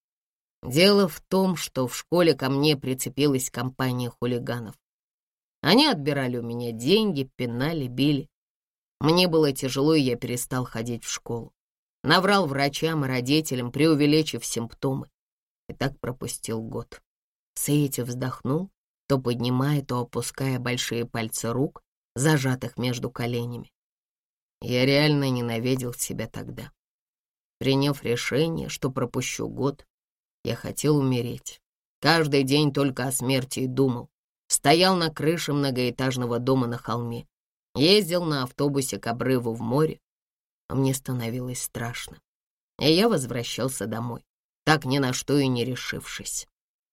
«Дело в том, что в школе ко мне прицепилась компания хулиганов. Они отбирали у меня деньги, пинали, били. Мне было тяжело, и я перестал ходить в школу. Наврал врачам и родителям, преувеличив симптомы. И так пропустил год». Сейти вздохнул, то поднимая, то опуская большие пальцы рук, зажатых между коленями. Я реально ненавидел себя тогда. Приняв решение, что пропущу год, я хотел умереть. Каждый день только о смерти и думал. Стоял на крыше многоэтажного дома на холме. Ездил на автобусе к обрыву в море, а мне становилось страшно. И я возвращался домой, так ни на что и не решившись.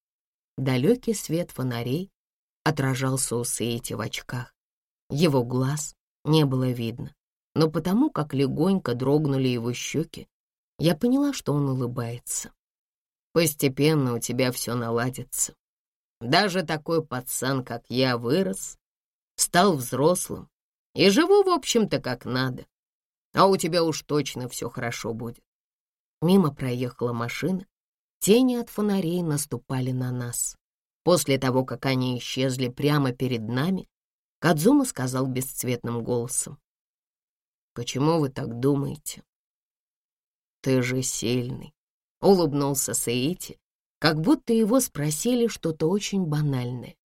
Далекий свет фонарей отражался у Сейти в очках. Его глаз не было видно, но потому, как легонько дрогнули его щеки, я поняла, что он улыбается. «Постепенно у тебя все наладится. Даже такой пацан, как я, вырос, стал взрослым и живу, в общем-то, как надо. А у тебя уж точно все хорошо будет». Мимо проехала машина, тени от фонарей наступали на нас. После того, как они исчезли прямо перед нами, Кадзума сказал бесцветным голосом: «Почему вы так думаете?» «Ты же сильный», — улыбнулся Сейти, как будто его спросили что-то очень банальное.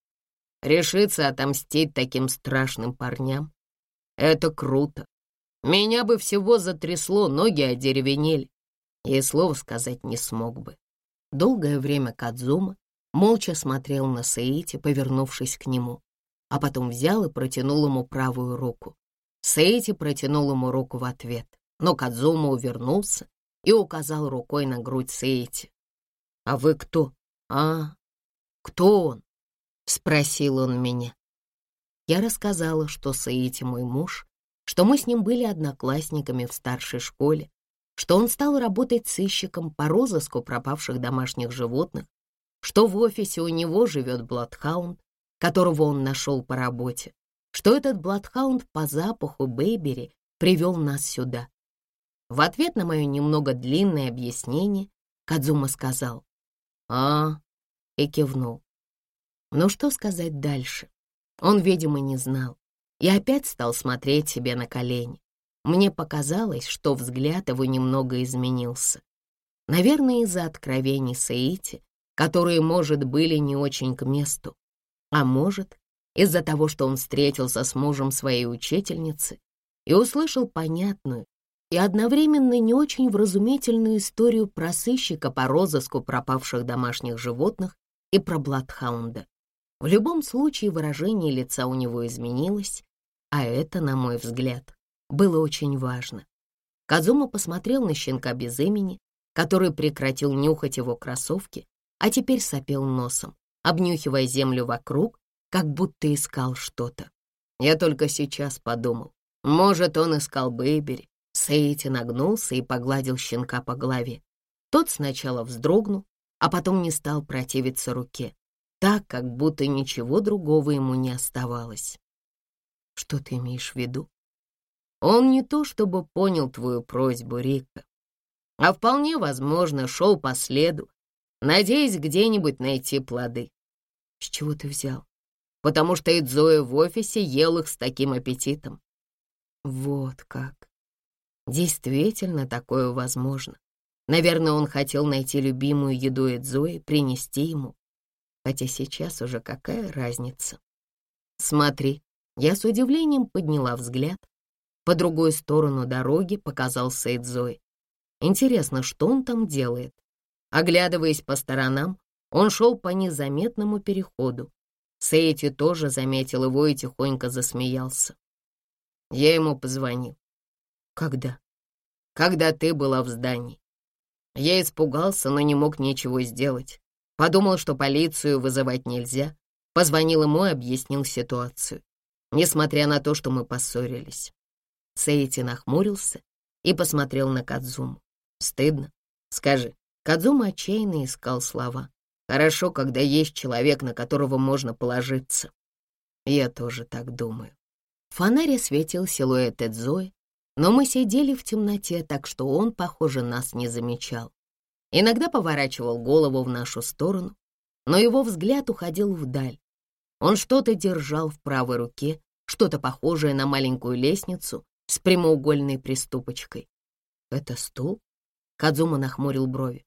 «Решиться отомстить таким страшным парням — это круто. Меня бы всего затрясло, ноги одеревенели, и слова сказать не смог бы». Долгое время Кадзума молча смотрел на Сейти, повернувшись к нему, а потом взял и протянул ему правую руку. Сейти протянул ему руку в ответ, но Кадзума увернулся и указал рукой на грудь Сейти. «А вы кто?» «А, кто он?» — спросил он меня. Я рассказала, что Сейти мой муж, что мы с ним были одноклассниками в старшей школе, что он стал работать сыщиком по розыску пропавших домашних животных, что в офисе у него живет бладхаунд, которого он нашел по работе, что этот бладхаунд по запаху Бэйбери привел нас сюда. В ответ на мое немного длинное объяснение Кадзума сказал «А», и кивнул. Но что сказать дальше? Он, видимо, не знал, и опять стал смотреть себе на колени. Мне показалось, что взгляд его немного изменился. Наверное, из-за откровений Сейти, которые, может, были не очень к месту. А может, из-за того, что он встретился с мужем своей учительницы и услышал понятную и одновременно не очень вразумительную историю про сыщика по розыску пропавших домашних животных и про бладхаунда. В любом случае выражение лица у него изменилось, а это, на мой взгляд, было очень важно. Кадзума посмотрел на щенка без имени, который прекратил нюхать его кроссовки, а теперь сопел носом, обнюхивая землю вокруг, как будто искал что-то. Я только сейчас подумал, может, он искал Бэйбери. Сейти нагнулся и погладил щенка по голове. Тот сначала вздрогнул, а потом не стал противиться руке, так, как будто ничего другого ему не оставалось. Что ты имеешь в виду? Он не то чтобы понял твою просьбу, Рика, а вполне возможно шел по следу, надеясь где-нибудь найти плоды. С чего ты взял? Потому что Идзуя в офисе ел их с таким аппетитом. Вот как. Действительно, такое возможно. Наверное, он хотел найти любимую еду Идзуи, принести ему. Хотя сейчас уже какая разница? Смотри, я с удивлением подняла взгляд. По другую сторону дороги показался Идзуи. Интересно, что он там делает? Оглядываясь по сторонам, он шел по незаметному переходу. Сейти тоже заметил его и тихонько засмеялся. Я ему позвонил. Когда? Когда ты была в здании. Я испугался, но не мог ничего сделать. Подумал, что полицию вызывать нельзя. Позвонил ему и объяснил ситуацию. Несмотря на то, что мы поссорились. Сейти нахмурился и посмотрел на Кадзуму. Стыдно? Скажи. Кадзума отчаянно искал слова. Хорошо, когда есть человек, на которого можно положиться. Я тоже так думаю. Фонарь осветил силуэт Эдзои, но мы сидели в темноте, так что он, похоже, нас не замечал. Иногда поворачивал голову в нашу сторону, но его взгляд уходил вдаль. Он что-то держал в правой руке, что-то похожее на маленькую лестницу с прямоугольной приступочкой. «Это стул?» Кадзума нахмурил брови.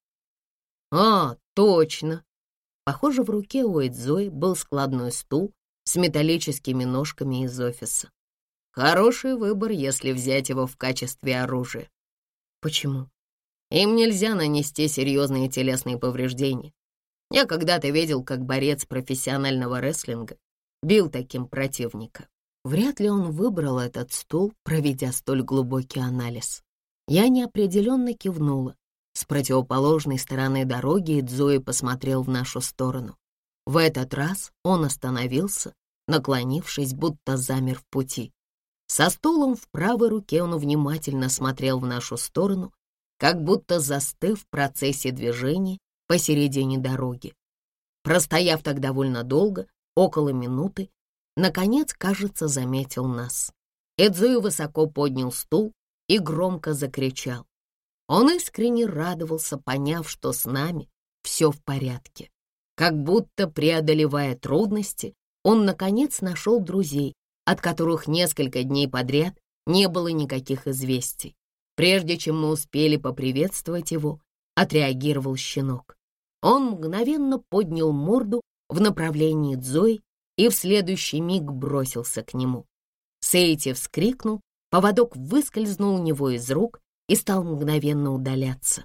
«А, точно!» Похоже, в руке у Эдзои был складной стул с металлическими ножками из офиса. Хороший выбор, если взять его в качестве оружия. Почему? Им нельзя нанести серьезные телесные повреждения. Я когда-то видел, как борец профессионального рестлинга бил таким противника. Вряд ли он выбрал этот стул, проведя столь глубокий анализ. Я неопределенно кивнула. С противоположной стороны дороги Эдзои посмотрел в нашу сторону. В этот раз он остановился, наклонившись, будто замер в пути. Со стулом в правой руке он внимательно смотрел в нашу сторону, как будто застыв в процессе движения посередине дороги. Простояв так довольно долго, около минуты, наконец, кажется, заметил нас. Эдзои высоко поднял стул и громко закричал. Он искренне радовался, поняв, что с нами все в порядке. Как будто, преодолевая трудности, он, наконец, нашел друзей, от которых несколько дней подряд не было никаких известий. Прежде чем мы успели поприветствовать его, отреагировал щенок. Он мгновенно поднял морду в направлении Эдзои и в следующий миг бросился к нему. Сейти вскрикнул, поводок выскользнул у него из рук и стал мгновенно удаляться.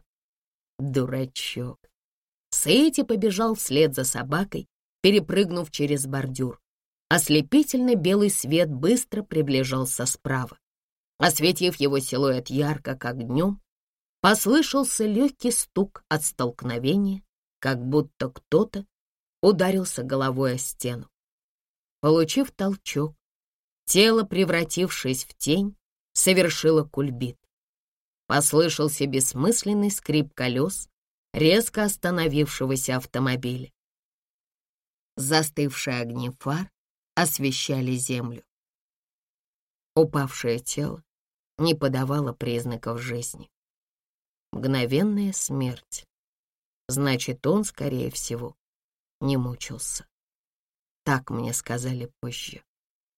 Дурачок. Сейти побежал вслед за собакой, перепрыгнув через бордюр. Ослепительно белый свет быстро приближался справа. Осветив его силуэт ярко, как днем, послышался легкий стук от столкновения, как будто кто-то ударился головой о стену. Получив толчок, тело, превратившись в тень, совершило кульбит. Послышался бессмысленный скрип колес резко остановившегося автомобиля. Застывшие огни фар освещали землю. Упавшее тело не подавало признаков жизни. Мгновенная смерть. Значит, он, скорее всего, не мучился. Так мне сказали позже.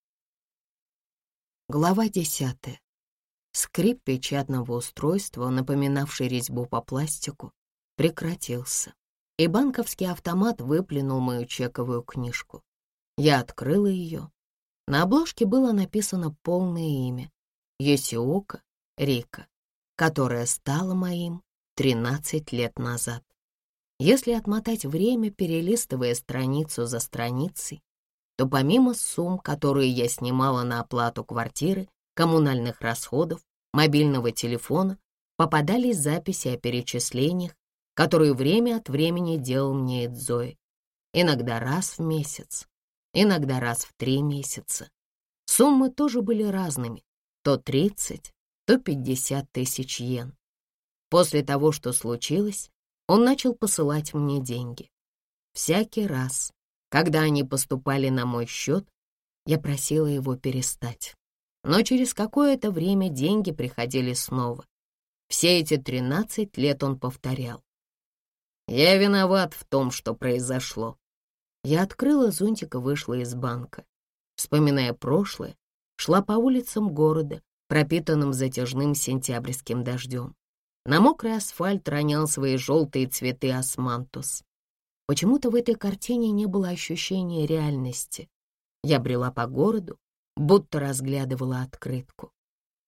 Глава десятая. Скрип печатного устройства, напоминавший резьбу по пластику, прекратился, и банковский автомат выплюнул мою чековую книжку. Я открыла ее. На обложке было написано полное имя — Йосиока Рика, которое стало моим тринадцать лет назад. Если отмотать время, перелистывая страницу за страницей, то помимо сумм, которые я снимала на оплату квартиры, коммунальных расходов, мобильного телефона, попадались записи о перечислениях, которые время от времени делал мне Эдзои. Иногда раз в месяц, иногда раз в три месяца. Суммы тоже были разными, то тридцать, то пятьдесят тысяч йен. После того, что случилось, он начал посылать мне деньги. Всякий раз, когда они поступали на мой счет, я просила его перестать. Но через какое-то время деньги приходили снова. Все эти тринадцать лет он повторял: «Я виноват в том, что произошло». Я открыла зонтик и вышла из банка. Вспоминая прошлое, шла по улицам города, пропитанным затяжным сентябрьским дождем. На мокрый асфальт ронял свои желтые цветы османтус. Почему-то в этой картине не было ощущения реальности. Я брела по городу, будто разглядывала открытку.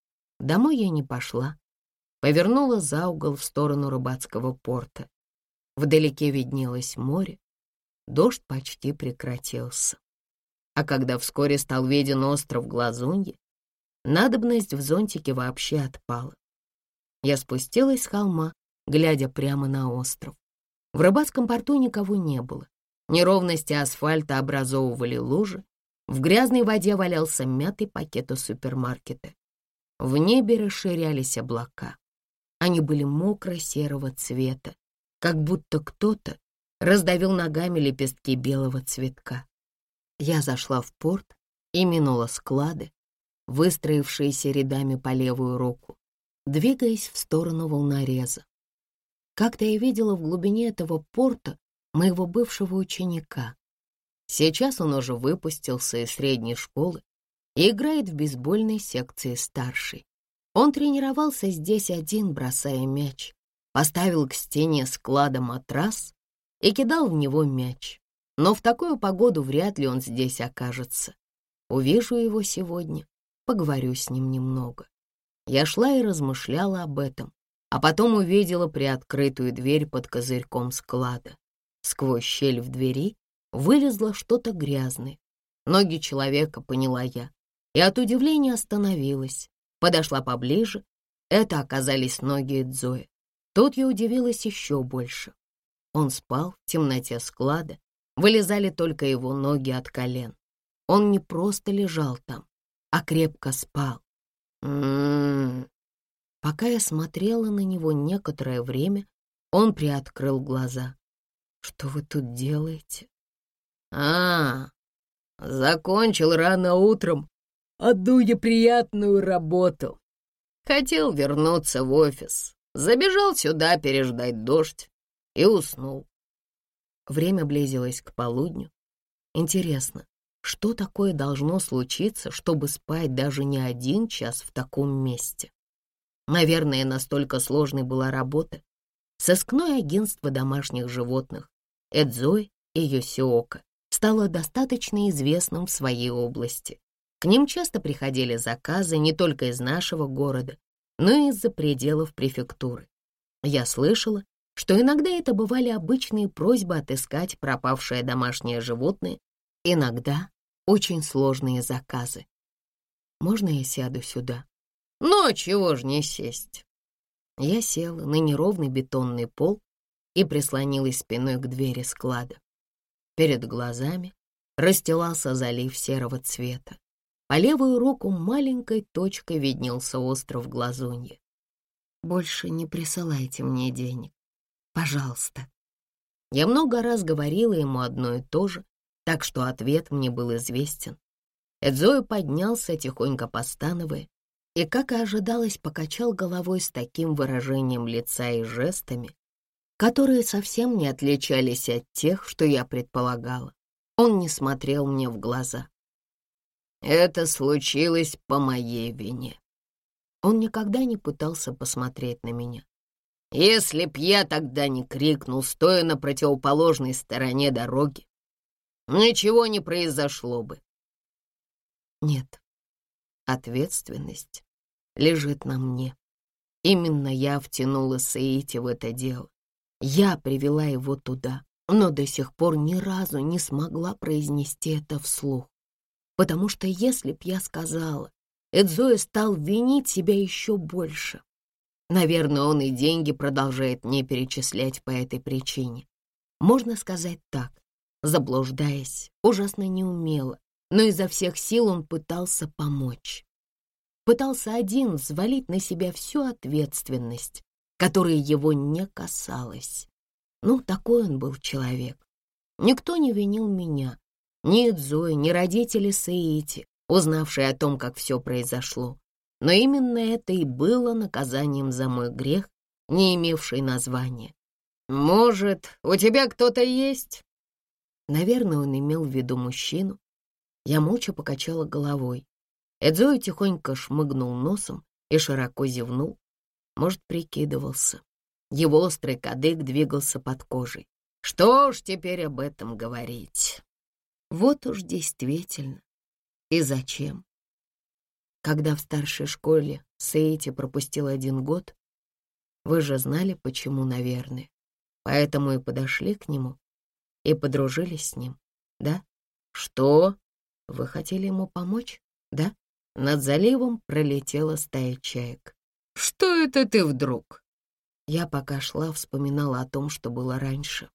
Домой я не пошла, повернула за угол в сторону рыбацкого порта. Вдалеке виднелось море, дождь почти прекратился. А когда вскоре стал виден остров Глазуньи, надобность в зонтике вообще отпала. Я спустилась с холма, глядя прямо на остров. В рыбацком порту никого не было. Неровности асфальта образовывали лужи. В грязной воде валялся мятый пакет у супермаркета. В небе расширялись облака. Они были мокро-серого цвета, как будто кто-то раздавил ногами лепестки белого цветка. Я зашла в порт и минула склады, выстроившиеся рядами по левую руку, двигаясь в сторону волнореза. Как-то я видела в глубине этого порта моего бывшего ученика. Сейчас он уже выпустился из средней школы и играет в бейсбольной секции старшей. Он тренировался здесь один, бросая мяч, поставил к стене склада матрас и кидал в него мяч. Но в такую погоду вряд ли он здесь окажется. Увижу его сегодня, поговорю с ним немного. Я шла и размышляла об этом, а потом увидела приоткрытую дверь под козырьком склада. Сквозь щель в двери вылезло что-то грязное. Ноги человека, поняла я, и от удивления остановилась. Подошла поближе. Это оказались ноги Эдзоя. Тут я удивилась еще больше. Он спал в темноте склада, вылезали только его ноги от колен. Он не просто лежал там, а крепко спал. М-м-м. Пока я смотрела на него некоторое время, он приоткрыл глаза. «Что вы тут делаете?» «А, закончил рано утром одну неприятную работу. Хотел вернуться в офис, забежал сюда переждать дождь и уснул». Время близилось к полудню. Интересно, что такое должно случиться, чтобы спать даже не один час в таком месте? Наверное, настолько сложной была работа. Сыскное агентство домашних животных Эдзой и Йосиока стало достаточно известным в своей области. К ним часто приходили заказы не только из нашего города, но и из-за пределов префектуры. Я слышала, что иногда это бывали обычные просьбы отыскать пропавшее домашнее животное, иногда очень сложные заказы. «Можно я сяду сюда?» «Ну, чего ж не сесть?» Я села на неровный бетонный пол и прислонилась спиной к двери склада. Перед глазами расстилался залив серого цвета. По левую руку маленькой точкой виднелся остров Глазунья. «Больше не присылайте мне денег, пожалуйста». Я много раз говорила ему одно и то же, так что ответ мне был известен. Эдзой поднялся, тихонько постановая, и, как и ожидалось, покачал головой с таким выражением лица и жестами, которые совсем не отличались от тех, что я предполагала. Он не смотрел мне в глаза. «Это случилось по моей вине». Он никогда не пытался посмотреть на меня. «Если б я тогда не крикнул, стоя на противоположной стороне дороги, ничего не произошло бы». Нет, ответственность лежит на мне. Именно я втянула Саити в это дело. Я привела его туда, но до сих пор ни разу не смогла произнести это вслух. Потому что если б я сказала, Эдзоя стал винить себя еще больше. Наверное, он и деньги продолжает мне перечислять по этой причине. Можно сказать так, заблуждаясь, ужасно неумело, но изо всех сил он пытался помочь. Пытался один взвалить на себя всю ответственность, которая его не касалась. Ну, такой он был человек. Никто не винил меня, ни Эдзоя, ни родители Саити, узнавшие о том, как все произошло. Но именно это и было наказанием за мой грех, не имевший названия. «Может, у тебя кто-то есть?» Наверное, он имел в виду мужчину. Я молча покачала головой. Эдзоя тихонько шмыгнул носом и широко зевнул. Может, прикидывался. Его острый кадык двигался под кожей. Что ж теперь об этом говорить? Вот уж действительно. И зачем? Когда в старшей школе Саити пропустил один год, вы же знали, почему, наверное. Поэтому и подошли к нему, и подружились с ним, да? Что? Вы хотели ему помочь, да? Над заливом пролетела стая чаек. Что это ты вдруг? Я пока шла, вспоминала о том, что было раньше.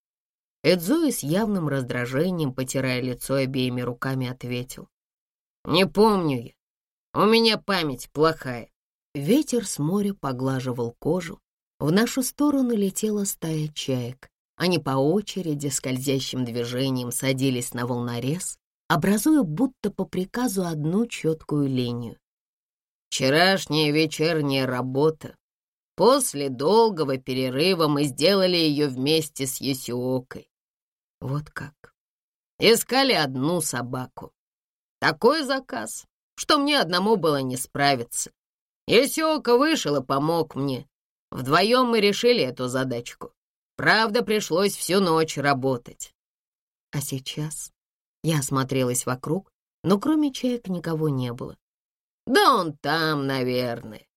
Эдзуи с явным раздражением, потирая лицо обеими руками, ответил. Не помню я. У меня память плохая. Ветер с моря поглаживал кожу. В нашу сторону летела стая чаек. Они по очереди скользящим движением садились на волнорез, образуя будто по приказу одну четкую линию. Вчерашняя вечерняя работа. После долгого перерыва мы сделали ее вместе с Юсиокой. Вот как. Искали одну собаку. Такой заказ, что мне одному было не справиться. Юсиока вышел и помог мне. Вдвоем мы решили эту задачку. Правда, пришлось всю ночь работать. А сейчас я осмотрелась вокруг, но кроме чаек никого не было. Да он там, наверное.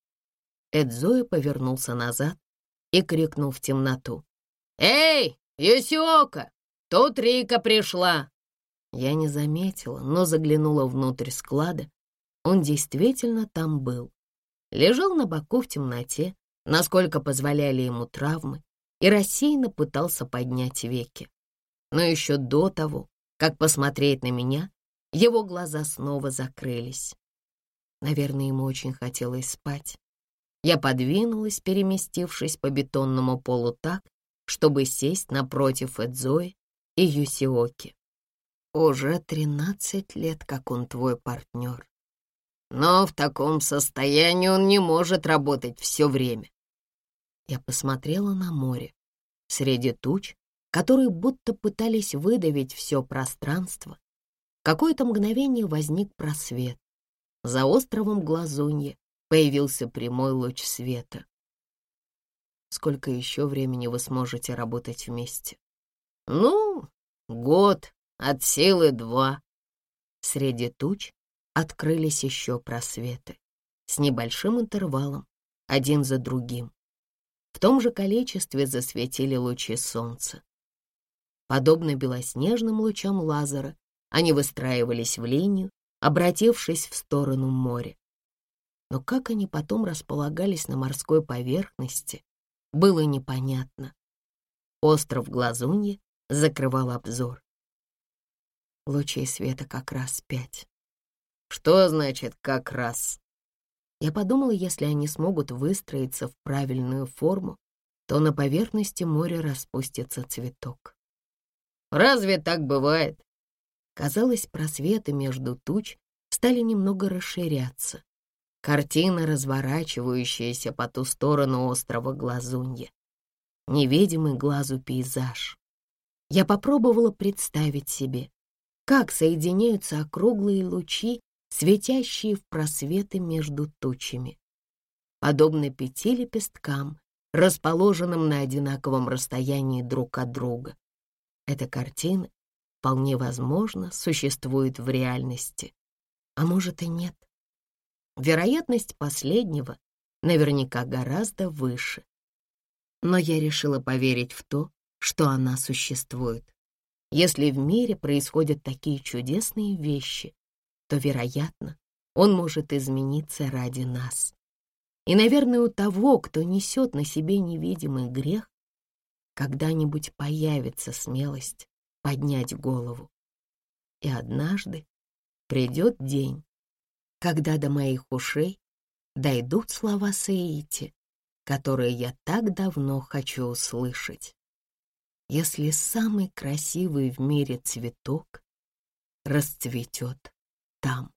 Эдзуи повернулся назад и крикнул в темноту. «Эй, Юсиока, тут Рика пришла!» Я не заметила, но заглянула внутрь склада. Он действительно там был. Лежал на боку в темноте, насколько позволяли ему травмы, и рассеянно пытался поднять веки. Но еще до того, как посмотреть на меня, его глаза снова закрылись. Наверное, ему очень хотелось спать. Я подвинулась, переместившись по бетонному полу так, чтобы сесть напротив Эдзуи и Юсиоки. Уже тринадцать лет, как он твой партнер. Но в таком состоянии он не может работать все время. Я посмотрела на море. Среди туч, которые будто пытались выдавить все пространство, какое-то мгновение возник просвет. За островом Глазунья появился прямой луч света. Сколько еще времени вы сможете работать вместе? Ну, год, от силы два. Среди туч открылись еще просветы, с небольшим интервалом, один за другим. В том же количестве засветили лучи солнца. Подобно белоснежным лучам лазера, они выстраивались в линию, обратившись в сторону моря. Но как они потом располагались на морской поверхности, было непонятно. Остров Глазунья закрывал обзор. Лучей света как раз пять. Что значит «как раз»? Я подумала, если они смогут выстроиться в правильную форму, то на поверхности моря распустится цветок. Разве так бывает? Казалось, просветы между туч стали немного расширяться. Картина, разворачивающаяся по ту сторону острова Глазунья. Невидимый глазу пейзаж. Я попробовала представить себе, как соединяются округлые лучи, светящие в просветы между тучами. Подобно пяти лепесткам, расположенным на одинаковом расстоянии друг от друга. Эта картина, вполне возможно, существует в реальности. А может и нет. Вероятность последнего наверняка гораздо выше. Но я решила поверить в то, что она существует. Если в мире происходят такие чудесные вещи, то, вероятно, он может измениться ради нас. И, наверное, у того, кто несет на себе невидимый грех, когда-нибудь появится смелость поднять голову. И однажды придет день, когда до моих ушей дойдут слова Сеити, которые я так давно хочу услышать. Если самый красивый в мире цветок расцветет там.